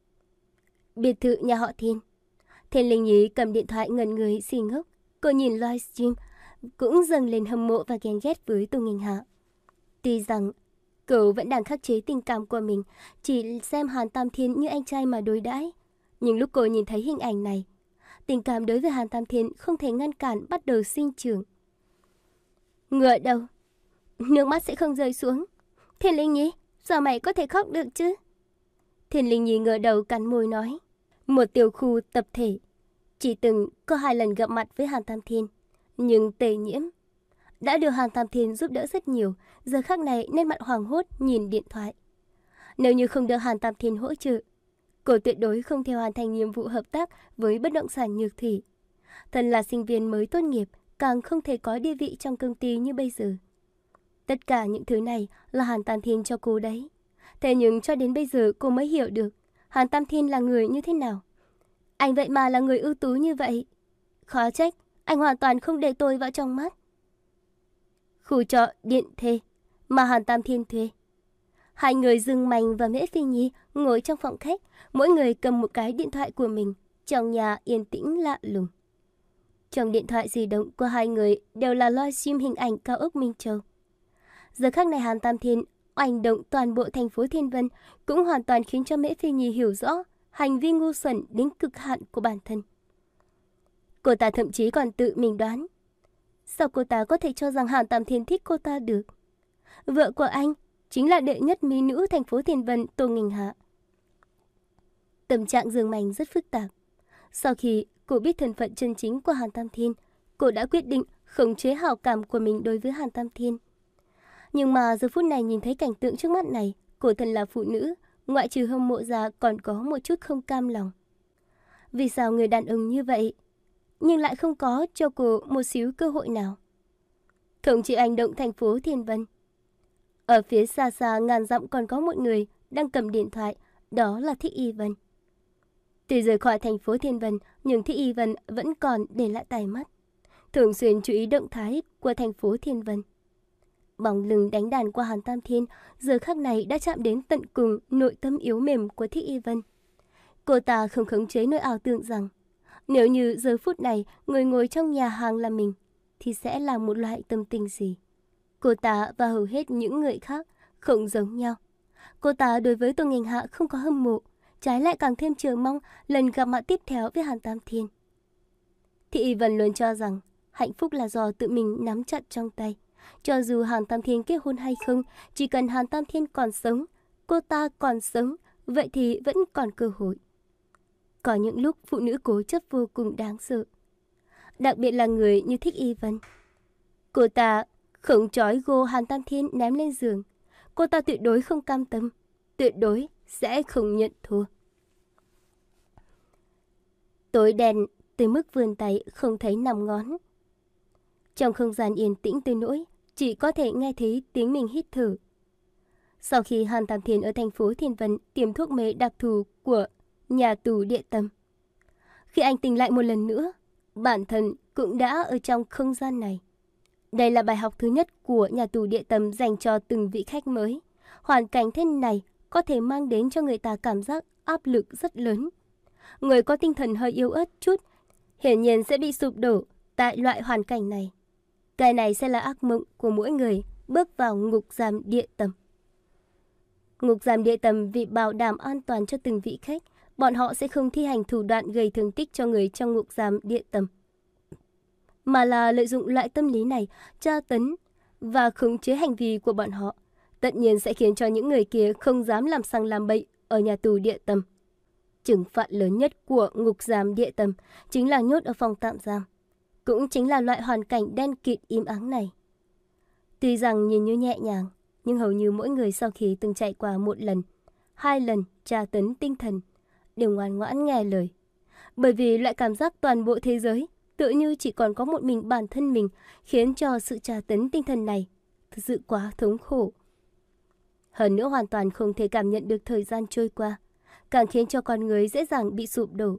Biệt thự nhà họ Thiên. Thiên Linh Nhi cầm điện thoại ngẩn người xì ngốc. Cô nhìn livestream cũng dâng lên hâm mộ và ghen ghét với Tô Nghinh Hạ. Tuy rằng cậu vẫn đang khắc chế tình cảm của mình, chỉ xem Hàn Tam Thiên như anh trai mà đối đãi, nhưng lúc cô nhìn thấy hình ảnh này, tình cảm đối với Hàn Tam Thiên không thể ngăn cản bắt đầu sinh trưởng. Ngựa đâu, nước mắt sẽ không rơi xuống. Thiên Linh Nhi, sao mày có thể khóc được chứ? Thiên Linh Nhi ngửa đầu cắn môi nói. Một tiểu khu tập thể chỉ từng có hai lần gặp mặt với Hàn Tam Thiên, nhưng Tề Nhiễm đã được Hàn Tam Thiên giúp đỡ rất nhiều. Giờ khắc này nét mặt hoảng hốt nhìn điện thoại. Nếu như không được Hàn Tam Thiên hỗ trợ, cô tuyệt đối không thể hoàn thành nhiệm vụ hợp tác với bất động sản Nhược Thủy. Thân là sinh viên mới tốt nghiệp, càng không thể có địa vị trong công ty như bây giờ. Tất cả những thứ này là Hàn Tam Thiên cho cô đấy. Thế nhưng cho đến bây giờ cô mới hiểu được Hàn Tam Thiên là người như thế nào. Anh vậy mà là người ưu tú như vậy. Khó trách, anh hoàn toàn không để tôi vào trong mắt. Khu trọ điện thê mà Hàn Tam Thiên thuê. Hai người Dương Mành và Mễ Phi Nhi ngồi trong phòng khách, mỗi người cầm một cái điện thoại của mình. Trong nhà yên tĩnh lạ lùng. Trong điện thoại di động của hai người đều là livestream hình ảnh cao ốc Minh Châu. Giờ khắc này Hàn Tam Thiên oanh động toàn bộ thành phố Thiên Vân, cũng hoàn toàn khiến cho Mễ Phi Nhi hiểu rõ hành vi ngu xuẩn đến cực hạn của bản thân. Cô ta thậm chí còn tự mình đoán, sao cô ta có thể cho rằng Hàn Tam Thiên thích cô ta được? Vợ của anh chính là đệ nhất mỹ nữ thành phố Thiên Vân Tô Nghinh Hạ. Tâm trạng Dương Mành rất phức tạp. Sau khi cô biết thân phận chân chính của Hàn Tam Thiên, cô đã quyết định khống chế hảo cảm của mình đối với Hàn Tam Thiên. Nhưng mà giờ phút này nhìn thấy cảnh tượng trước mắt này, cô thân là phụ nữ, ngoại trừ hâm mộ ra còn có một chút không cam lòng. Vì sao người đàn ông như vậy, nhưng lại không có cho cô một xíu cơ hội nào? Không chỉ hành động thành phố Thiên Vân. Ở phía xa xa ngàn dặm còn có một người đang cầm điện thoại, đó là Thích Y Vân. Tuy rời khỏi thành phố Thiên Vân, nhưng Thích Y Vân vẫn còn để lại tai mắt, thường xuyên chú ý động thái của thành phố Thiên Vân. Bóng lưng đánh đàn của Hàn Tam Thiên giờ khắc này đã chạm đến tận cùng nội tâm yếu mềm của Thích Y Vân. Cô ta không khống chế nỗi ảo tưởng rằng nếu như giờ phút này người ngồi trong nhà hàng là mình thì sẽ là một loại tâm tình gì. Cô ta và hầu hết những người khác không giống nhau. Cô ta đối với Tô Nghinh Hạ không có hâm mộ, trái lại càng thêm chờ mong lần gặp mặt tiếp theo với Hàn Tam Thiên. Thị Y Vân luôn cho rằng hạnh phúc là do tự mình nắm chặt trong tay. Cho dù Hàn Tam Thiên kết hôn hay không, chỉ cần Hàn Tam Thiên còn sống, cô ta còn sống, vậy thì vẫn còn cơ hội. Có những lúc phụ nữ cố chấp vô cùng đáng sợ, đặc biệt là người như Thích Y Vân. Cô ta không trói gô Hàn Tam Thiên ném lên giường. Cô ta tuyệt đối không cam tâm, tuyệt đối sẽ không nhận thua. Tối đen tới mức vươn tay không thấy nằm ngón. Trong không gian yên tĩnh tới nỗi chỉ có thể nghe thấy tiếng mình hít thở. Sau khi Hàn Tam Thiên ở thành phố Thiên Vân tiêm thuốc mê đặc thù của nhà tù địa tâm, khi anh tỉnh lại một lần nữa, bản thân cũng đã ở trong không gian này. Đây là bài học thứ nhất của nhà tù địa tâm dành cho từng vị khách mới. Hoàn cảnh thế này có thể mang đến cho người ta cảm giác áp lực rất lớn. Người có tinh thần hơi yếu ớt chút hiển nhiên sẽ bị sụp đổ tại loại hoàn cảnh này. Cái này sẽ là ác mộng của mỗi người bước vào ngục giam địa tâm. Ngục giam địa tâm vì bảo đảm an toàn cho từng vị khách, bọn họ sẽ không thi hành thủ đoạn gây thương tích cho người trong ngục giam địa tâm, mà là lợi dụng loại tâm lý này tra tấn và khống chế hành vi của bọn họ. Tất nhiên sẽ khiến cho những người kia không dám làm sằng làm bậy ở nhà tù địa tâm. Trừng phạt lớn nhất của ngục giam địa tâm chính là nhốt ở phòng tạm giam. Cũng chính là loại hoàn cảnh đen kịt im ắng này. Tuy rằng nhìn như nhẹ nhàng, nhưng hầu như mỗi người sau khi từng trải qua một lần, hai lần tra tấn tinh thần đều ngoan ngoãn nghe lời. Bởi vì loại cảm giác toàn bộ thế giới tự như chỉ còn có một mình bản thân mình, khiến cho sự tra tấn tinh thần này thực sự quá thống khổ. Hơn nữa hoàn toàn không thể cảm nhận được thời gian trôi qua, càng khiến cho con người dễ dàng bị sụp đổ.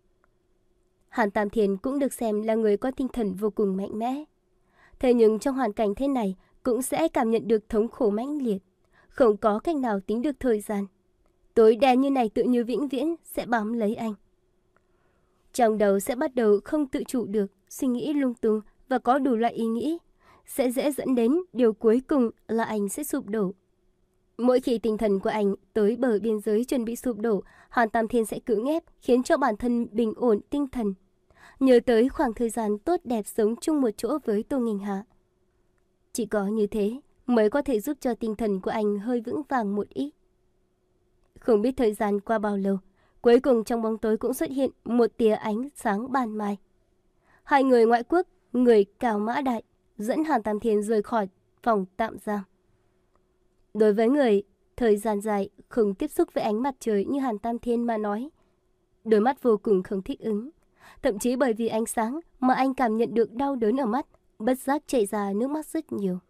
Hàn Tam Thiên cũng được xem là người có tinh thần vô cùng mạnh mẽ. Thế nhưng trong hoàn cảnh thế này cũng sẽ cảm nhận được thống khổ mãnh liệt, không có cách nào tính được thời gian. Tối đen như này tự như vĩnh viễn sẽ bám lấy anh. Trong đầu sẽ bắt đầu không tự chủ được, suy nghĩ lung tung và có đủ loại ý nghĩ, sẽ dễ dẫn đến điều cuối cùng là anh sẽ sụp đổ. Mỗi khi tinh thần của anh tới bờ biên giới chuẩn bị sụp đổ, Hàn Tam Thiên sẽ cưỡng ép khiến cho bản thân bình ổn tinh thần, nhớ tới khoảng thời gian tốt đẹp sống chung một chỗ với Tô Nghinh Hạ. Chỉ có như thế mới có thể giúp cho tinh thần của anh hơi vững vàng một ít. Không biết thời gian qua bao lâu, cuối cùng trong bóng tối cũng xuất hiện một tia ánh sáng ban mai. Hai người ngoại quốc, người Cao Mã Đại, dẫn Hàn Tam Thiên rời khỏi phòng tạm giam. Đối với người thời gian dài không tiếp xúc với ánh mặt trời như Hàn Tam Thiên mà nói, đôi mắt vô cùng không thích ứng. Thậm chí bởi vì ánh sáng mà anh cảm nhận được đau đớn ở mắt, bất giác chảy ra nước mắt rất nhiều.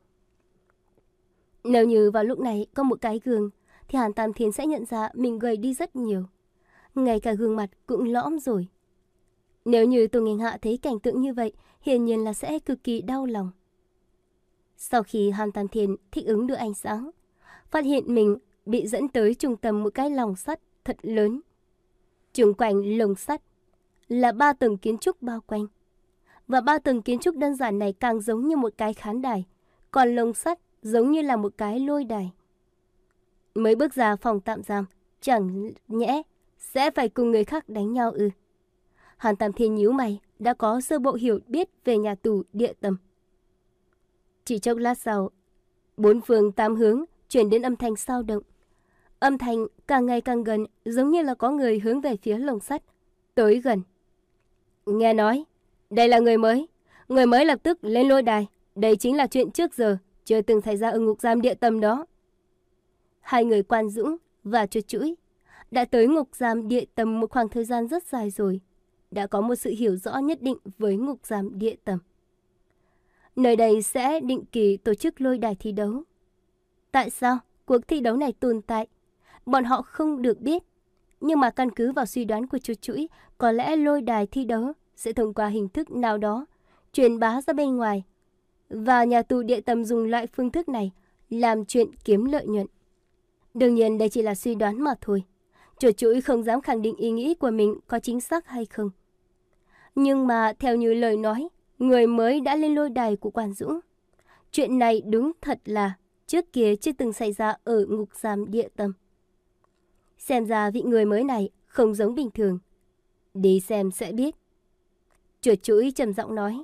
Nếu như vào lúc này có một cái gương, thì Hàn Tam Thiên sẽ nhận ra mình gầy đi rất nhiều. Ngay cả gương mặt cũng lõm rồi. Nếu như Tô Nghênh Hạ thấy cảnh tượng như vậy, hiển nhiên là sẽ cực kỳ đau lòng. Sau khi Hàn Tam Thiên thích ứng được ánh sáng, phát hiện mình bị dẫn tới trung tâm một cái lồng sắt thật lớn. Xung quanh lồng sắt là ba tầng kiến trúc bao quanh. Và ba tầng kiến trúc đơn giản này càng giống như một cái khán đài, còn lồng sắt giống như là một cái lôi đài. Mới bước ra phòng tạm giam, chẳng nhẽ sẽ phải cùng người khác đánh nhau ư? Hàn Tam Thiên nhíu mày, đã có sơ bộ hiểu biết về nhà tù địa tâm. Chỉ chốc lát sau, bốn phương tám hướng chuyển đến âm thanh sao động. Âm thanh càng ngày càng gần, giống như là có người hướng về phía lồng sắt, tới gần. Nghe nói, đây là người mới. Người mới lập tức lên lôi đài. Đây chính là chuyện trước giờ chưa từng xảy ra ở ngục giam địa tâm đó. Hai người Quan Dũng và Chuột Chũi đã tới ngục giam địa tâm một khoảng thời gian rất dài rồi, đã có một sự hiểu rõ nhất định với ngục giam địa tâm. Nơi đây sẽ định kỳ tổ chức lôi đài thi đấu. Tại sao cuộc thi đấu này tồn tại, bọn họ không được biết. Nhưng mà căn cứ vào suy đoán của Chuột Chũi, có lẽ lôi đài thi đấu sẽ thông qua hình thức nào đó truyền bá ra bên ngoài, và nhà tù địa tâm dùng loại phương thức này làm chuyện kiếm lợi nhuận. Đương nhiên đây chỉ là suy đoán mà thôi. Chuột Chũi không dám khẳng định ý nghĩ của mình có chính xác hay không. Nhưng mà theo như lời nói, người mới đã lên lôi đài của Quan Dũng. Chuyện này đúng thật là trước kia chưa từng xảy ra ở ngục giam địa tâm. Xem ra vị người mới này không giống bình thường. Đi xem sẽ biết. Chuột Chũi trầm giọng nói.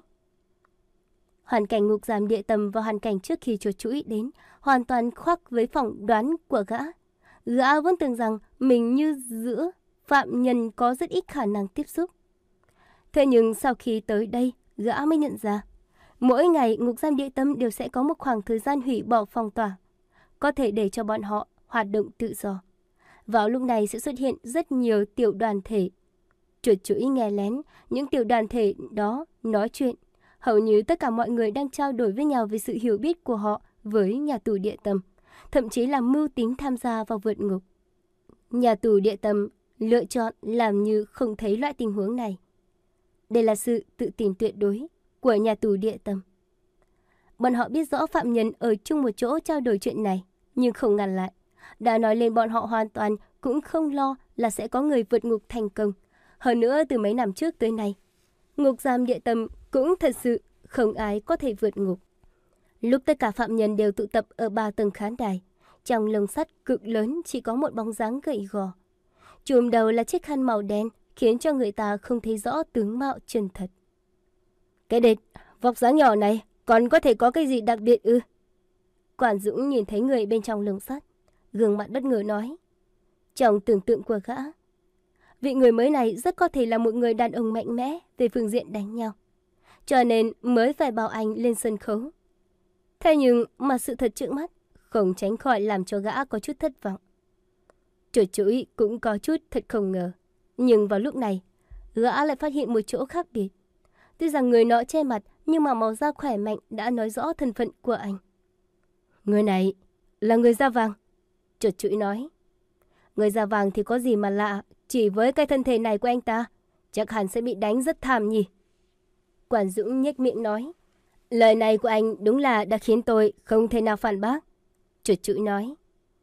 Hoàn cảnh ngục giam địa tâm và hoàn cảnh trước khi Chuột Chũi đến hoàn toàn khác với phỏng đoán của gã. Gã vẫn tưởng rằng mình như giữa phạm nhân có rất ít khả năng tiếp xúc. Thế nhưng sau khi tới đây, gã mới nhận ra mỗi ngày ngục giam địa tâm đều sẽ có một khoảng thời gian hủy bỏ phong tỏa, có thể để cho bọn họ hoạt động tự do. Vào lúc này sẽ xuất hiện rất nhiều tiểu đoàn thể. Chuột Chũi nghe lén những tiểu đoàn thể đó nói chuyện. Hầu như tất cả mọi người đang trao đổi với nhau về sự hiểu biết của họ với nhà tù địa tâm, thậm chí là mưu tính tham gia vào vượt ngục. Nhà tù địa tâm lựa chọn làm như không thấy loại tình huống này. Đây là sự tự tin tuyệt đối của nhà tù địa tâm. Bọn họ biết rõ phạm nhân ở chung một chỗ trao đổi chuyện này, nhưng không ngăn lại. Đã nói lên bọn họ hoàn toàn cũng không lo là sẽ có người vượt ngục thành công. Hơn nữa từ mấy năm trước tới nay, ngục giam địa tâm cũng thật sự không ai có thể vượt ngục. Lúc tất cả phạm nhân đều tụ tập ở ba tầng khán đài, trong lồng sắt cực lớn chỉ có một bóng dáng gầy gò. Chùm đầu là chiếc khăn màu đen, khiến cho người ta không thấy rõ tướng mạo chân thật. Cái đệt, vóc dáng nhỏ này còn có thể có cái gì đặc biệt ư? Quản Dũng nhìn thấy người bên trong lồng sắt, gương mặt bất ngờ nói. Trong tưởng tượng của gã, vị người mới này rất có thể là một người đàn ông mạnh mẽ về phương diện đánh nhau, cho nên mới phải bảo anh lên sân khấu. Thế nhưng mà sự thật trước mắt không tránh khỏi làm cho gã có chút thất vọng. Chuột Chũi cũng có chút thật không ngờ, nhưng vào lúc này gã lại phát hiện một chỗ khác biệt. Tuy rằng người nọ che mặt, nhưng mà màu da khỏe mạnh đã nói rõ thân phận của anh. Người này là người da vàng, Chuột Chũi nói. Người da vàng thì có gì mà lạ, chỉ với cái thân thể này của anh ta chắc hẳn sẽ bị đánh rất thảm nhỉ. Quản Dũng nhếch miệng nói. Lời này của anh đúng là đã khiến tôi không thể nào phản bác, Chuột Chũi nói.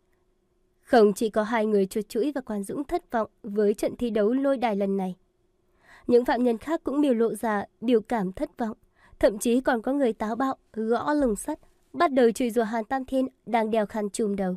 Không chỉ có hai người Chuột Chũi và Quản Dũng thất vọng với trận thi đấu lôi đài lần này. Những phạm nhân khác cũng biểu lộ ra biểu cảm thất vọng. Thậm chí còn có người táo bạo gõ lồng sắt, bắt đầu chửi rủa Hàn Tam Thiên đang đeo khăn trùm đầu.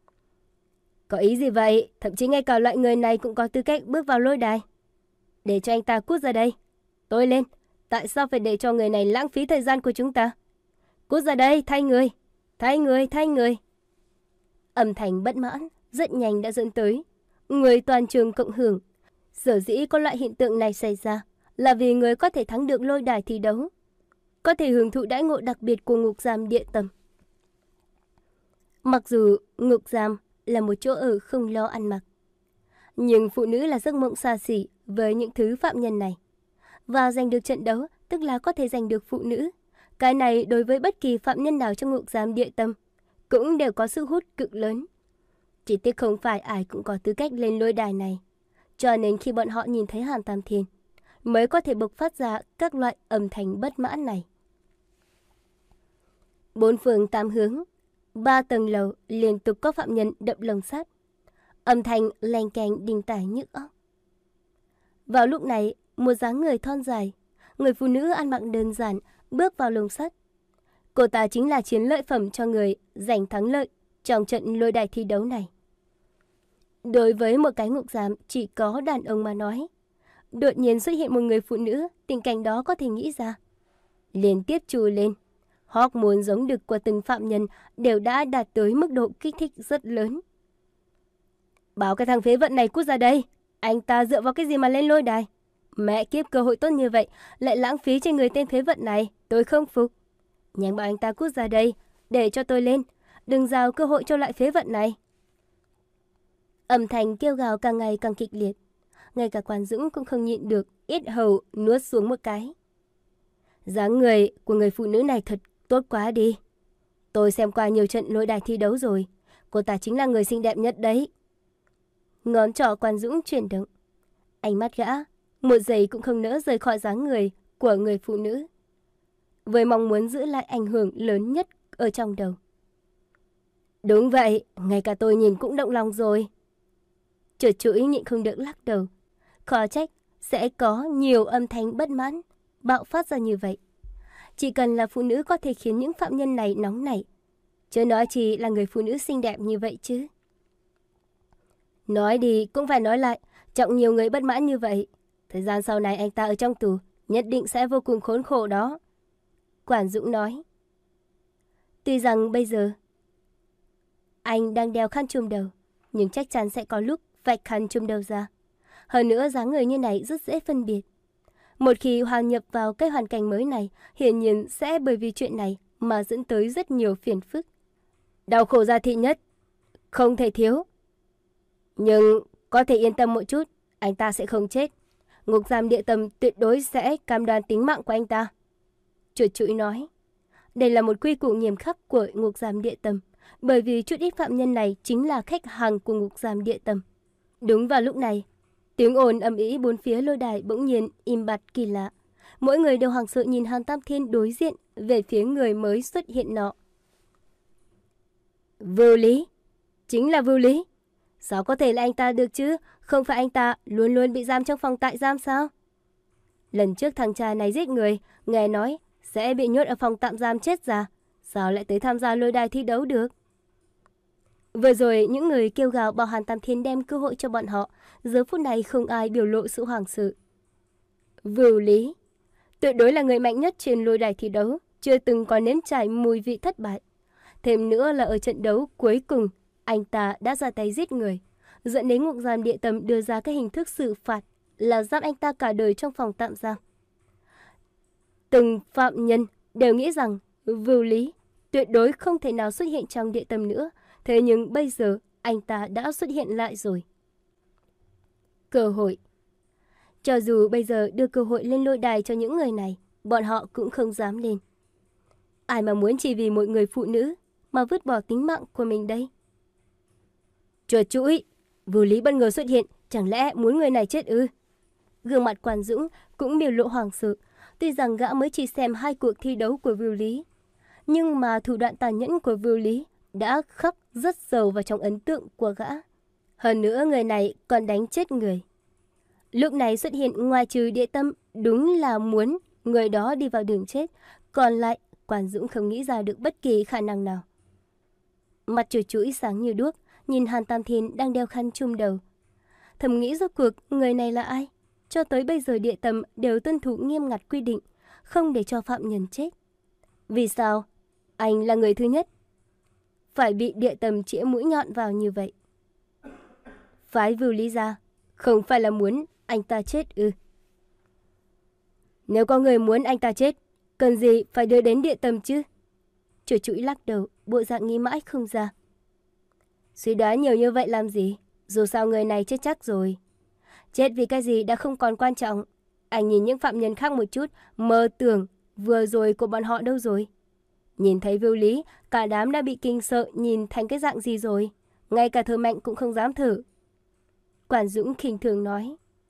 Có ý gì vậy? Thậm chí ngay cả loại người này cũng có tư cách bước vào lôi đài. Để cho anh ta cút ra đây. Tôi lên. Tại sao phải để cho người này lãng phí thời gian của chúng ta? Cút ra đây, thay người. Thay người, thay người. Âm thanh bất mãn rất nhanh đã dẫn tới người toàn trường cộng hưởng. Sở dĩ có loại hiện tượng này xảy ra là vì người có thể thắng được lôi đài thi đấu có thể hưởng thụ đãi ngộ đặc biệt của ngục giam địa tâm. Mặc dù ngục giam là một chỗ ở không lo ăn mặc, nhưng phụ nữ là giấc mộng xa xỉ với những thứ phạm nhân này. Và giành được trận đấu tức là có thể giành được phụ nữ. Cái này đối với bất kỳ phạm nhân nào trong ngục giam địa tâm cũng đều có sức hút cực lớn. Chỉ tiếc không phải ai cũng có tư cách lên lôi đài này. Cho nên khi bọn họ nhìn thấy Hàn Tam Thiên, mới có thể bộc phát ra các loại âm thanh bất mãn này. Bốn phương tám hướng, ba tầng lầu liên tục có phạm nhân đập lồng sắt. Âm thanh leng keng đinh tai nhức óc. Vào lúc này, một dáng người thon dài, người phụ nữ ăn mặc đơn giản bước vào lồng sắt. Cô ta chính là chiến lợi phẩm cho người giành thắng lợi trong trận lôi đài thi đấu này. Đối với một cái ngục giam chỉ có đàn ông mà nói, đột nhiên xuất hiện một người phụ nữ, tình cảnh đó có thể nghĩ ra. Liên tiếp trùi lên, hormone giống đực của từng phạm nhân đều đã đạt tới mức độ kích thích rất lớn. Bảo cái thằng phế vận này cút ra đây, anh ta dựa vào cái gì mà lên lôi đài? Mẹ kiếp, cơ hội tốt như vậy lại lãng phí trên người tên phế vận này, tôi không phục. Nhanh bảo anh ta cút ra đây, để cho tôi lên, đừng giao cơ hội cho loại phế vận này. Âm thanh kêu gào càng ngày càng kịch liệt, ngay cả Quan Dũng cũng không nhịn được, yết hầu nuốt xuống một cái. Dáng người của người phụ nữ này thật tốt quá đi. Tôi xem qua nhiều trận lôi đài thi đấu rồi, cô ta chính là người xinh đẹp nhất đấy. Ngón trỏ Quan Dũng chuyển động, ánh mắt gã một giây cũng không nỡ rời khỏi dáng người của người phụ nữ, với mong muốn giữ lại ảnh hưởng lớn nhất ở trong đầu. Đúng vậy, ngay cả tôi nhìn cũng động lòng rồi. Chuột chuỗi nhịn không được lắc đầu. Khó trách sẽ có nhiều âm thanh bất mãn bạo phát ra như vậy. Chỉ cần là phụ nữ có thể khiến những phạm nhân này nóng nảy, chớ nói chỉ là người phụ nữ xinh đẹp như vậy chứ. Nói đi cũng phải nói lại, trọng nhiều người bất mãn như vậy, thời gian sau này anh ta ở trong tù nhất định sẽ vô cùng khốn khổ đó. Quản Dũng nói. Tuy rằng bây giờ anh đang đeo khăn trùm đầu, nhưng chắc chắn sẽ có lúc vạch khăn trùm đầu ra. Hơn nữa dáng người như này rất dễ phân biệt. Một khi hòa nhập vào cái hoàn cảnh mới này, hiển nhiên sẽ bởi vì chuyện này mà dẫn tới rất nhiều phiền phức. Đau khổ ra thị nhất, không thể thiếu. Nhưng có thể yên tâm một chút, anh ta sẽ không chết. Ngục giam địa tâm tuyệt đối sẽ cam đoan tính mạng của anh ta. Chuột chuỗi nói. Đây là một quy củ nghiêm khắc của ngục giam địa tâm, bởi vì chút ít phạm nhân này chính là khách hàng của ngục giam địa tâm. Đúng vào lúc này, tiếng ồn ầm ĩ bốn phía lôi đài bỗng nhiên im bặt kỳ lạ. Mỗi người đều hoảng sợ nhìn Hàn Tam Thiên đối diện về phía người mới xuất hiện nọ. Vưu Lý, chính là Vưu Lý. Sao có thể là anh ta được chứ? Không phải anh ta luôn luôn bị giam trong phòng tại giam sao? Lần trước thằng cha này giết người, nghe nói sẽ bị nhốt ở phòng tạm giam chết già. Sao lại tới tham gia lôi đài thi đấu được? Vừa rồi những người kêu gào bảo Hàn Tam Thiên đem cơ hội cho bọn họ, giờ phút này không ai biểu lộ sự hoảng sợ. Vưu Lý tuyệt đối là người mạnh nhất trên lôi đài thi đấu, chưa từng có nếm trải mùi vị thất bại. Thêm nữa là ở trận đấu cuối cùng, anh ta đã ra tay giết người, dẫn đến ngục giam địa tâm đưa ra các hình thức xử phạt là giam anh ta cả đời trong phòng tạm giam. Từng phạm nhân đều nghĩ rằng Vưu Lý tuyệt đối không thể nào xuất hiện trong địa tâm nữa, thế nhưng bây giờ anh ta đã xuất hiện lại rồi. Cơ hội. Cho dù bây giờ đưa cơ hội lên lôi đài cho những người này, bọn họ cũng không dám lên. Ai mà muốn chỉ vì một người phụ nữ mà vứt bỏ tính mạng của mình đây? Chuột chuỗi, Vưu Lý bất ngờ xuất hiện, chẳng lẽ muốn người này chết ư? Gương mặt Quan Dũng cũng biểu lộ hoảng sợ. Tuy rằng gã mới chỉ xem hai cuộc thi đấu của Vưu Lý, nhưng mà thủ đoạn tàn nhẫn của Vưu Lý đã khắc rất sâu vào trong ấn tượng của gã. Hơn nữa người này còn đánh chết người. Lúc này xuất hiện ngoài trừ địa tâm, đúng là muốn người đó đi vào đường chết. Còn lại, Quan Dũng không nghĩ ra được bất kỳ khả năng nào. Mặt chuột chuỗi sáng như đuốc, nhìn Hàn Tam Thiên đang đeo khăn trùm đầu. Thầm nghĩ rốt cuộc người này là ai? Cho tới bây giờ địa tâm đều tuân thủ nghiêm ngặt quy định, không để cho phạm nhân chết. Vì sao? Anh là người thứ nhất phải bị địa tâm chĩa mũi nhọn vào như vậy. Phái Vưu Lý ra, không phải là muốn anh ta chết ư? Nếu có người muốn anh ta chết, cần gì phải đưa đến địa tâm chứ? Chuột chuỗi lắc đầu, bộ dạng nghĩ mãi không ra. Suy đoán nhiều như vậy làm gì? Dù sao người này chết chắc rồi. Chết vì cái gì đã không còn quan trọng. Anh nhìn những phạm nhân khác một chút, mơ tưởng vừa rồi của bọn họ đâu rồi? Nhìn thấy Vưu Lý, cả đám đã bị kinh sợ nhìn thành cái dạng gì rồi. Ngay cả thở mạnh cũng không dám thử. Quản Dũng khinh thường nói.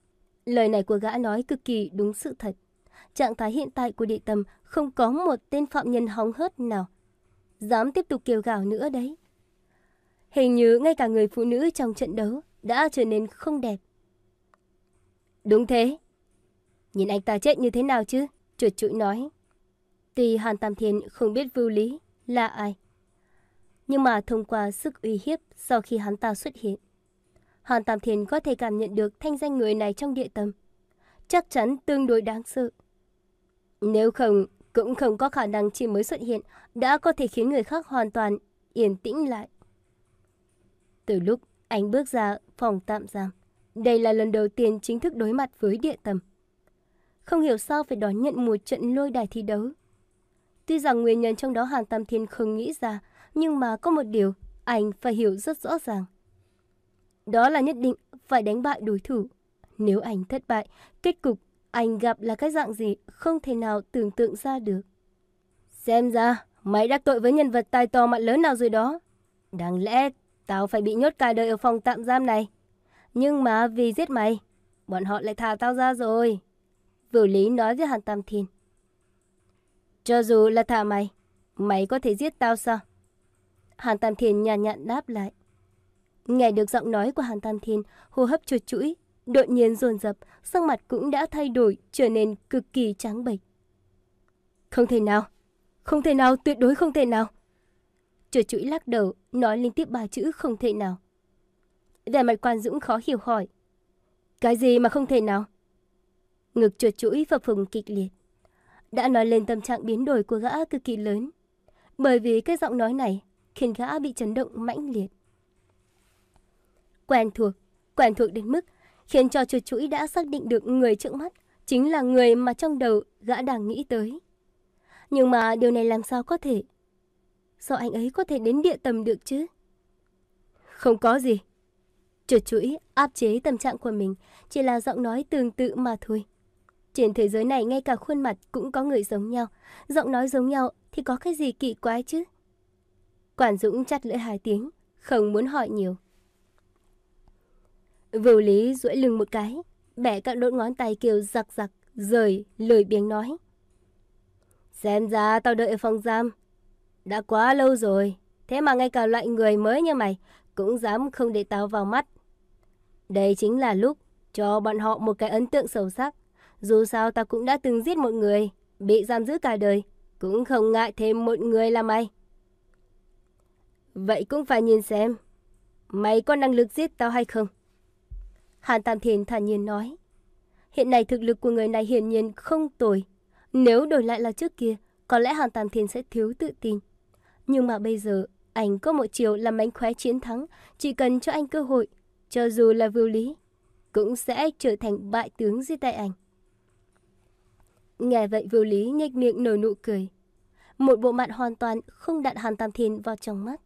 Lời này của gã nói cực kỳ đúng sự thật. Trạng thái hiện tại của Địa Tầm không có một tên phạm nhân hóng hớt nào dám tiếp tục kêu gào nữa đấy. Hình như ngay cả người phụ nữ trong trận đấu đã trở nên không đẹp. Đúng thế. Nhìn anh ta chết như thế nào chứ? Chuột Chũi nói. Tuy Hàn Tam Thiên không biết Vưu Lý là ai, nhưng mà thông qua sức uy hiếp sau khi hắn ta xuất hiện, Hàn Tam Thiên có thể cảm nhận được thanh danh người này trong Địa Tâm chắc chắn tương đối đáng sợ. Nếu không, cũng không có khả năng chỉ mới xuất hiện đã có thể khiến người khác hoàn toàn yên tĩnh lại. Từ lúc anh bước ra phòng tạm giam, đây là lần đầu tiên chính thức đối mặt với Địa Tâm. Không hiểu sao phải đón nhận một trận lôi đài thi đấu. Tuy rằng nguyên nhân trong đó Hàn Tam Thiên không nghĩ ra, nhưng mà có một điều anh phải hiểu rất rõ ràng. Đó là nhất định phải đánh bại đối thủ. Nếu anh thất bại, kết cục anh gặp là cái dạng gì không thể nào tưởng tượng ra được. Xem ra mày đắc tội với nhân vật tài to mặt lớn nào rồi đó. Đáng lẽ tao phải bị nhốt cả đời ở phòng tạm giam này. Nhưng mà vì giết mày, bọn họ lại thả tao ra rồi. Vưu Lý nói với Hàn Tam Thiên. Cho dù là thả mày, mày có thể giết tao sao? Hàn Tam Thiên nhàn nhạt đáp lại. Nghe được giọng nói của Hàn Tam Thiên, hô hấp Chuột Chũi đột nhiên dồn dập, sắc mặt cũng đã thay đổi, trở nên cực kỳ trắng bệch. Không thể nào, không thể nào, tuyệt đối không thể nào. Chuột Chũi lắc đầu, nói liên tiếp ba chữ không thể nào. Vẻ mặt Quan Dũng khó hiểu hỏi. Cái gì mà không thể nào? Ngực Chuột Chũi phập phồng kịch liệt. Đã nói lên tâm trạng biến đổi của gã cực kỳ lớn. Bởi vì cái giọng nói này khiến gã bị chấn động mãnh liệt. Quen thuộc, quen thuộc đến mức khiến cho Chuột Chũi đã xác định được người trước mắt chính là người mà trong đầu gã đang nghĩ tới. Nhưng mà điều này làm sao có thể? Sao anh ấy có thể đến Địa Tầm được chứ? Không có gì. Chuột Chũi áp chế tâm trạng của mình, chỉ là giọng nói tương tự mà thôi. Trên thế giới này ngay cả khuôn mặt cũng có người giống nhau, giọng nói giống nhau thì có cái gì kỳ quái chứ? Quản Dũng chắt lưỡi hai tiếng, không muốn hỏi nhiều. Vưu Lý duỗi lưng một cái, bẻ các đốt ngón tay kêu giặc giặc, rời lười biếng nói. Xem ra tao đợi ở phòng giam đã quá lâu rồi, thế mà ngay cả loại người mới như mày cũng dám không để tao vào mắt. Đây chính là lúc cho bọn họ một cái ấn tượng sâu sắc. Dù sao tao cũng đã từng giết một người, bị giam giữ cả đời, cũng không ngại thêm một người là mày. Vậy cũng phải nhìn xem mày có năng lực giết tao hay không. Hàn Tam Thiên thản nhiên nói. Hiện nay thực lực của người này hiển nhiên không tồi. Nếu đổi lại là trước kia, có lẽ Hàn Tam Thiên sẽ thiếu tự tin. Nhưng mà bây giờ, anh có một chiều làm mánh khóe chiến thắng. Chỉ cần cho anh cơ hội, cho dù là Vưu Lý, cũng sẽ trở thành bại tướng dưới tay anh. Nghe vậy Vưu Lý nhếch miệng nở nụ cười. Một bộ mặt hoàn toàn không đặt Hàn Tam Thiên vào trong mắt.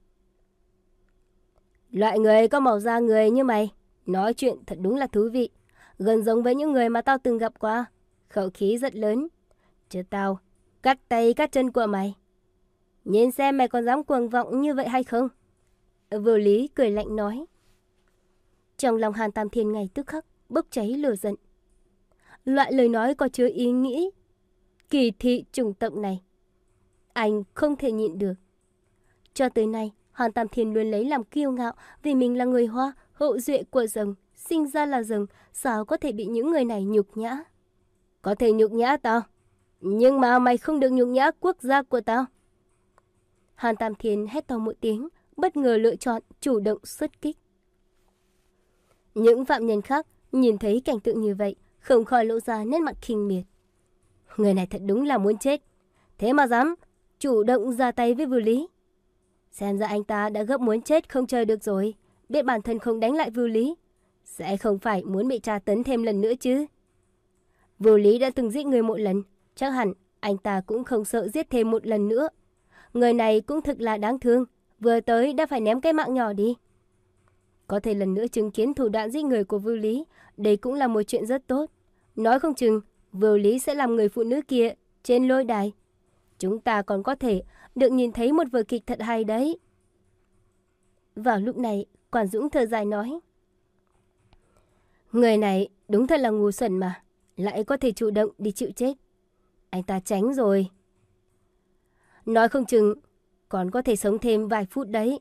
Loại người có màu da người như mày, nói chuyện thật đúng là thú vị. Gần giống với những người mà tao từng gặp qua. Khẩu khí rất lớn. Chứ tao cắt tay cắt chân của mày. Nhìn xem mày còn dám cuồng vọng như vậy hay không? Vưu Lý cười lạnh nói. Trong lòng Hàn Tam Thiên ngay tức khắc bốc cháy lửa giận. Loại lời nói có chứa ý nghĩ kỳ thị chủng tộc này, anh không thể nhịn được. Cho tới nay, Hàn Tam Thiên luôn lấy làm kiêu ngạo vì mình là người Hoa, hậu duệ của rồng, sinh ra là rồng, sao có thể bị những người này nhục nhã? Có thể nhục nhã tao, nhưng mà mày không được nhục nhã quốc gia của tao. Hàn Tam Thiên hét to một tiếng, bất ngờ lựa chọn chủ động xuất kích. Những phạm nhân khác nhìn thấy cảnh tượng như vậy, không khỏi lộ ra nét mặt khinh miệt. Người này thật đúng là muốn chết, thế mà dám chủ động ra tay với Vưu Lý. Xem ra anh ta đã gấp muốn chết không chờ được rồi. Biết bản thân không đánh lại Vưu Lý, sẽ không phải muốn bị tra tấn thêm lần nữa chứ. Vưu Lý đã từng giết người một lần, chắc hẳn anh ta cũng không sợ giết thêm một lần nữa. Người này cũng thực là đáng thương, vừa tới đã phải ném cái mạng nhỏ đi. Có thể lần nữa chứng kiến thủ đoạn giết người của Vưu Lý, đây cũng là một chuyện rất tốt. Nói không chừng Vưu Lý sẽ làm người phụ nữ kia trên lôi đài. Chúng ta còn có thể được nhìn thấy một vở kịch thật hay đấy. Vào lúc này, Quản Dũng thở dài nói. Người này đúng thật là ngu xuẩn mà, lại có thể chủ động đi chịu chết. Anh ta tránh rồi. Nói không chừng còn có thể sống thêm vài phút đấy.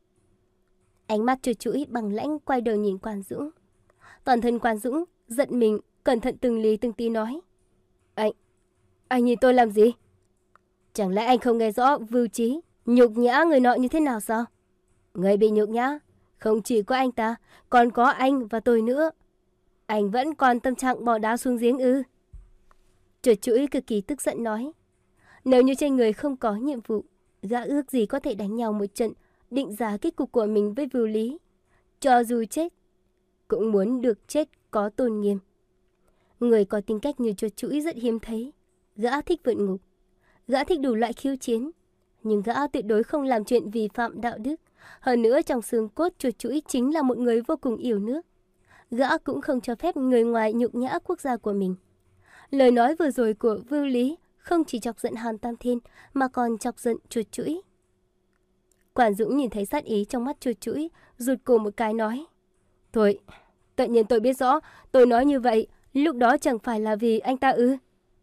Ánh mắt chuột chuỗi bằng lãnh quay đầu nhìn Quan Dũng. Toàn thân Quan Dũng giận mình, cẩn thận từng lý từng tí nói. Anh, anh nhìn tôi làm gì? Chẳng lẽ anh không nghe rõ Vưu Trí nhục nhã người nọ như thế nào sao? Người bị nhục nhã không chỉ có anh ta, còn có anh và tôi nữa. Anh vẫn còn tâm trạng bỏ đá xuống giếng ư? Chuột chuỗi cực kỳ tức giận nói. Nếu như trên người không có nhiệm vụ, gã ước gì có thể đánh nhau một trận, định giá kết cục của mình với Vưu Lý. Cho dù chết, cũng muốn được chết có tôn nghiêm. Người có tính cách như chuột chuỗi rất hiếm thấy. Gã thích vượt ngục, gã thích đủ loại khiêu chiến, nhưng gã tuyệt đối không làm chuyện vi phạm đạo đức. Hơn nữa trong xương cốt chuột chuỗi chính là một người vô cùng yêu nước. Gã cũng không cho phép người ngoài nhục nhã quốc gia của mình. Lời nói vừa rồi của Vưu Lý không chỉ chọc giận Hàn Tam Thiên mà còn chọc giận chuột chuỗi. Quản Dũng nhìn thấy sát ý trong mắt chuột chuỗi, rụt cổ một cái nói. Thôi, tự nhiên tôi biết rõ, tôi nói như vậy, lúc đó chẳng phải là vì anh ta ư?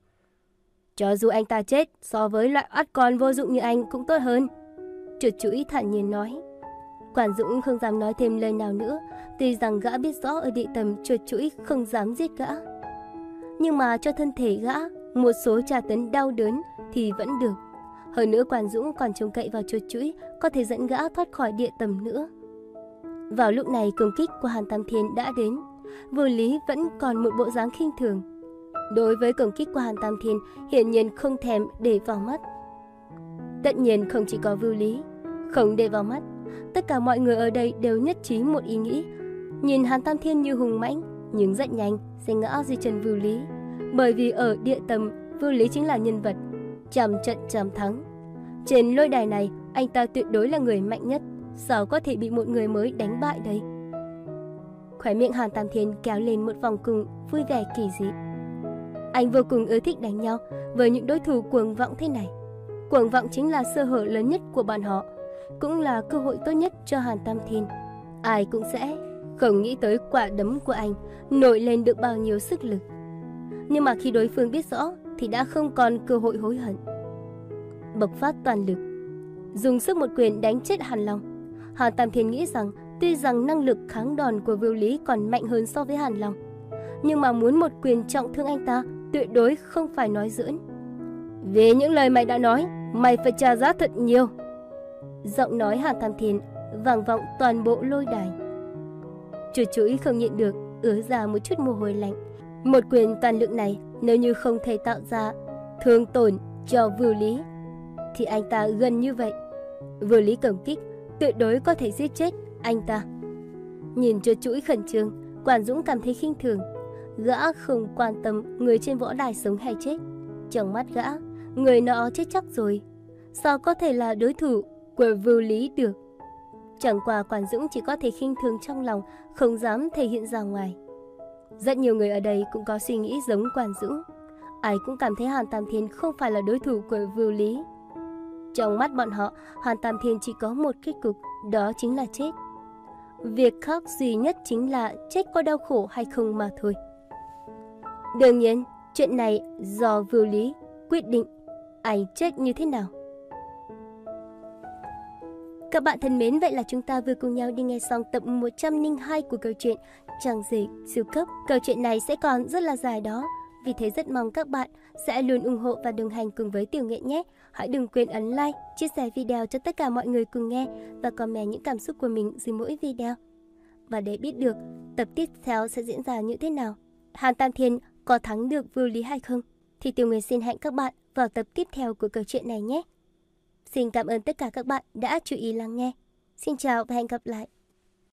Cho dù anh ta chết, so với loại oát con vô dụng như anh cũng tốt hơn. Chuột chuỗi thản nhiên nói. Quản Dũng không dám nói thêm lời nào nữa, tuy rằng gã biết rõ ở địa tầm chuột chuỗi không dám giết gã. Nhưng mà cho thân thể gã một số tra tấn đau đớn thì vẫn được. Hơn nữa Quản Dũng còn trông cậy vào chuột chuỗi có thể dẫn gã thoát khỏi địa tầm nữa. Vào lúc này công kích của Hàn Tam Thiên đã đến. Vưu Lý vẫn còn một bộ dáng khinh thường. Đối với công kích của Hàn Tam Thiên hiển nhiên không thèm để vào mắt. Tất nhiên không chỉ có Vưu Lý không để vào mắt, tất cả mọi người ở đây đều nhất trí một ý nghĩ. Nhìn Hàn Tam Thiên như hùng mãnh, nhưng rất nhanh sẽ ngã dưới chân Vưu Lý. Bởi vì ở địa tầm, Vưu Lý chính là nhân vật trăm trận trăm thắng. Trên lôi đài này, anh ta tuyệt đối là người mạnh nhất, sao có thể bị một người mới đánh bại đây? Khóe miệng Hàn Tam Thiên kéo lên một vòng cung vui vẻ kỳ dị. Anh vô cùng ưa thích đánh nhau với những đối thủ cuồng vọng thế này. Cuồng vọng chính là sơ hở lớn nhất của bọn họ, cũng là cơ hội tốt nhất cho Hàn Tam Thiên. Ai cũng sẽ không nghĩ tới quả đấm của anh nổi lên được bao nhiêu sức lực. Nhưng mà khi đối phương biết rõ thì đã không còn cơ hội hối hận. Bộc phát toàn lực, dùng sức một quyền đánh chết Hàn Long. Hàn Tam Thiên nghĩ rằng tuy rằng năng lực kháng đòn của Vưu Lý còn mạnh hơn so với Hàn Long, nhưng mà muốn một quyền trọng thương anh ta tuyệt đối không phải nói giỡn. Vì những lời mày đã nói, mày phải trả giá thật nhiều. Giọng nói Hàn Tam Thiên vang vọng toàn bộ lôi đài. Chuột chuỗi không nhịn được ứa ra một chút mồ hôi lạnh. Một quyền toàn lực này nếu như không thể tạo ra thương tổn cho Vưu Lý thì anh ta gần như vậy. Vưu Lý công kích tuyệt đối có thể giết chết anh ta. Nhìn chuột chuỗi khẩn trương, Quản Dũng cảm thấy khinh thường. Gã không quan tâm người trên võ đài sống hay chết. Trong mắt gã, người nọ chết chắc rồi, sao có thể là đối thủ của Vưu Lý được? Chẳng qua Quản Dũng chỉ có thể khinh thường trong lòng, không dám thể hiện ra ngoài. Rất nhiều người ở đây cũng có suy nghĩ giống Quản Dũng. Ai cũng cảm thấy Hàn Tam Thiên không phải là đối thủ của Vưu Lý. Trong mắt bọn họ, Hàn Tam Thiên chỉ có một kết cục, đó chính là chết. Việc khác duy nhất chính là chết có đau khổ hay không mà thôi. Đương nhiên, chuyện này do Vưu Lý quyết định anh chết như thế nào. Các bạn thân mến, vậy là chúng ta vừa cùng nhau đi nghe xong tập một trăm lẻ hai của câu chuyện Chàng Rể Siêu Cấp. Câu chuyện này sẽ còn rất là dài đó, vì thế rất mong các bạn sẽ luôn ủng hộ và đồng hành cùng với Tiểu Nghệ nhé. Hãy đừng quên ấn like, chia sẻ video cho tất cả mọi người cùng nghe và comment những cảm xúc của mình dưới mỗi video. Và để biết được tập tiếp theo sẽ diễn ra như thế nào, Hàn Tam Thiên có thắng được Vưu Lý hay không, thì Tiểu Nghệ xin hẹn các bạn vào tập tiếp theo của câu chuyện này nhé. Xin cảm ơn tất cả các bạn đã chú ý lắng nghe. Xin chào và hẹn gặp lại.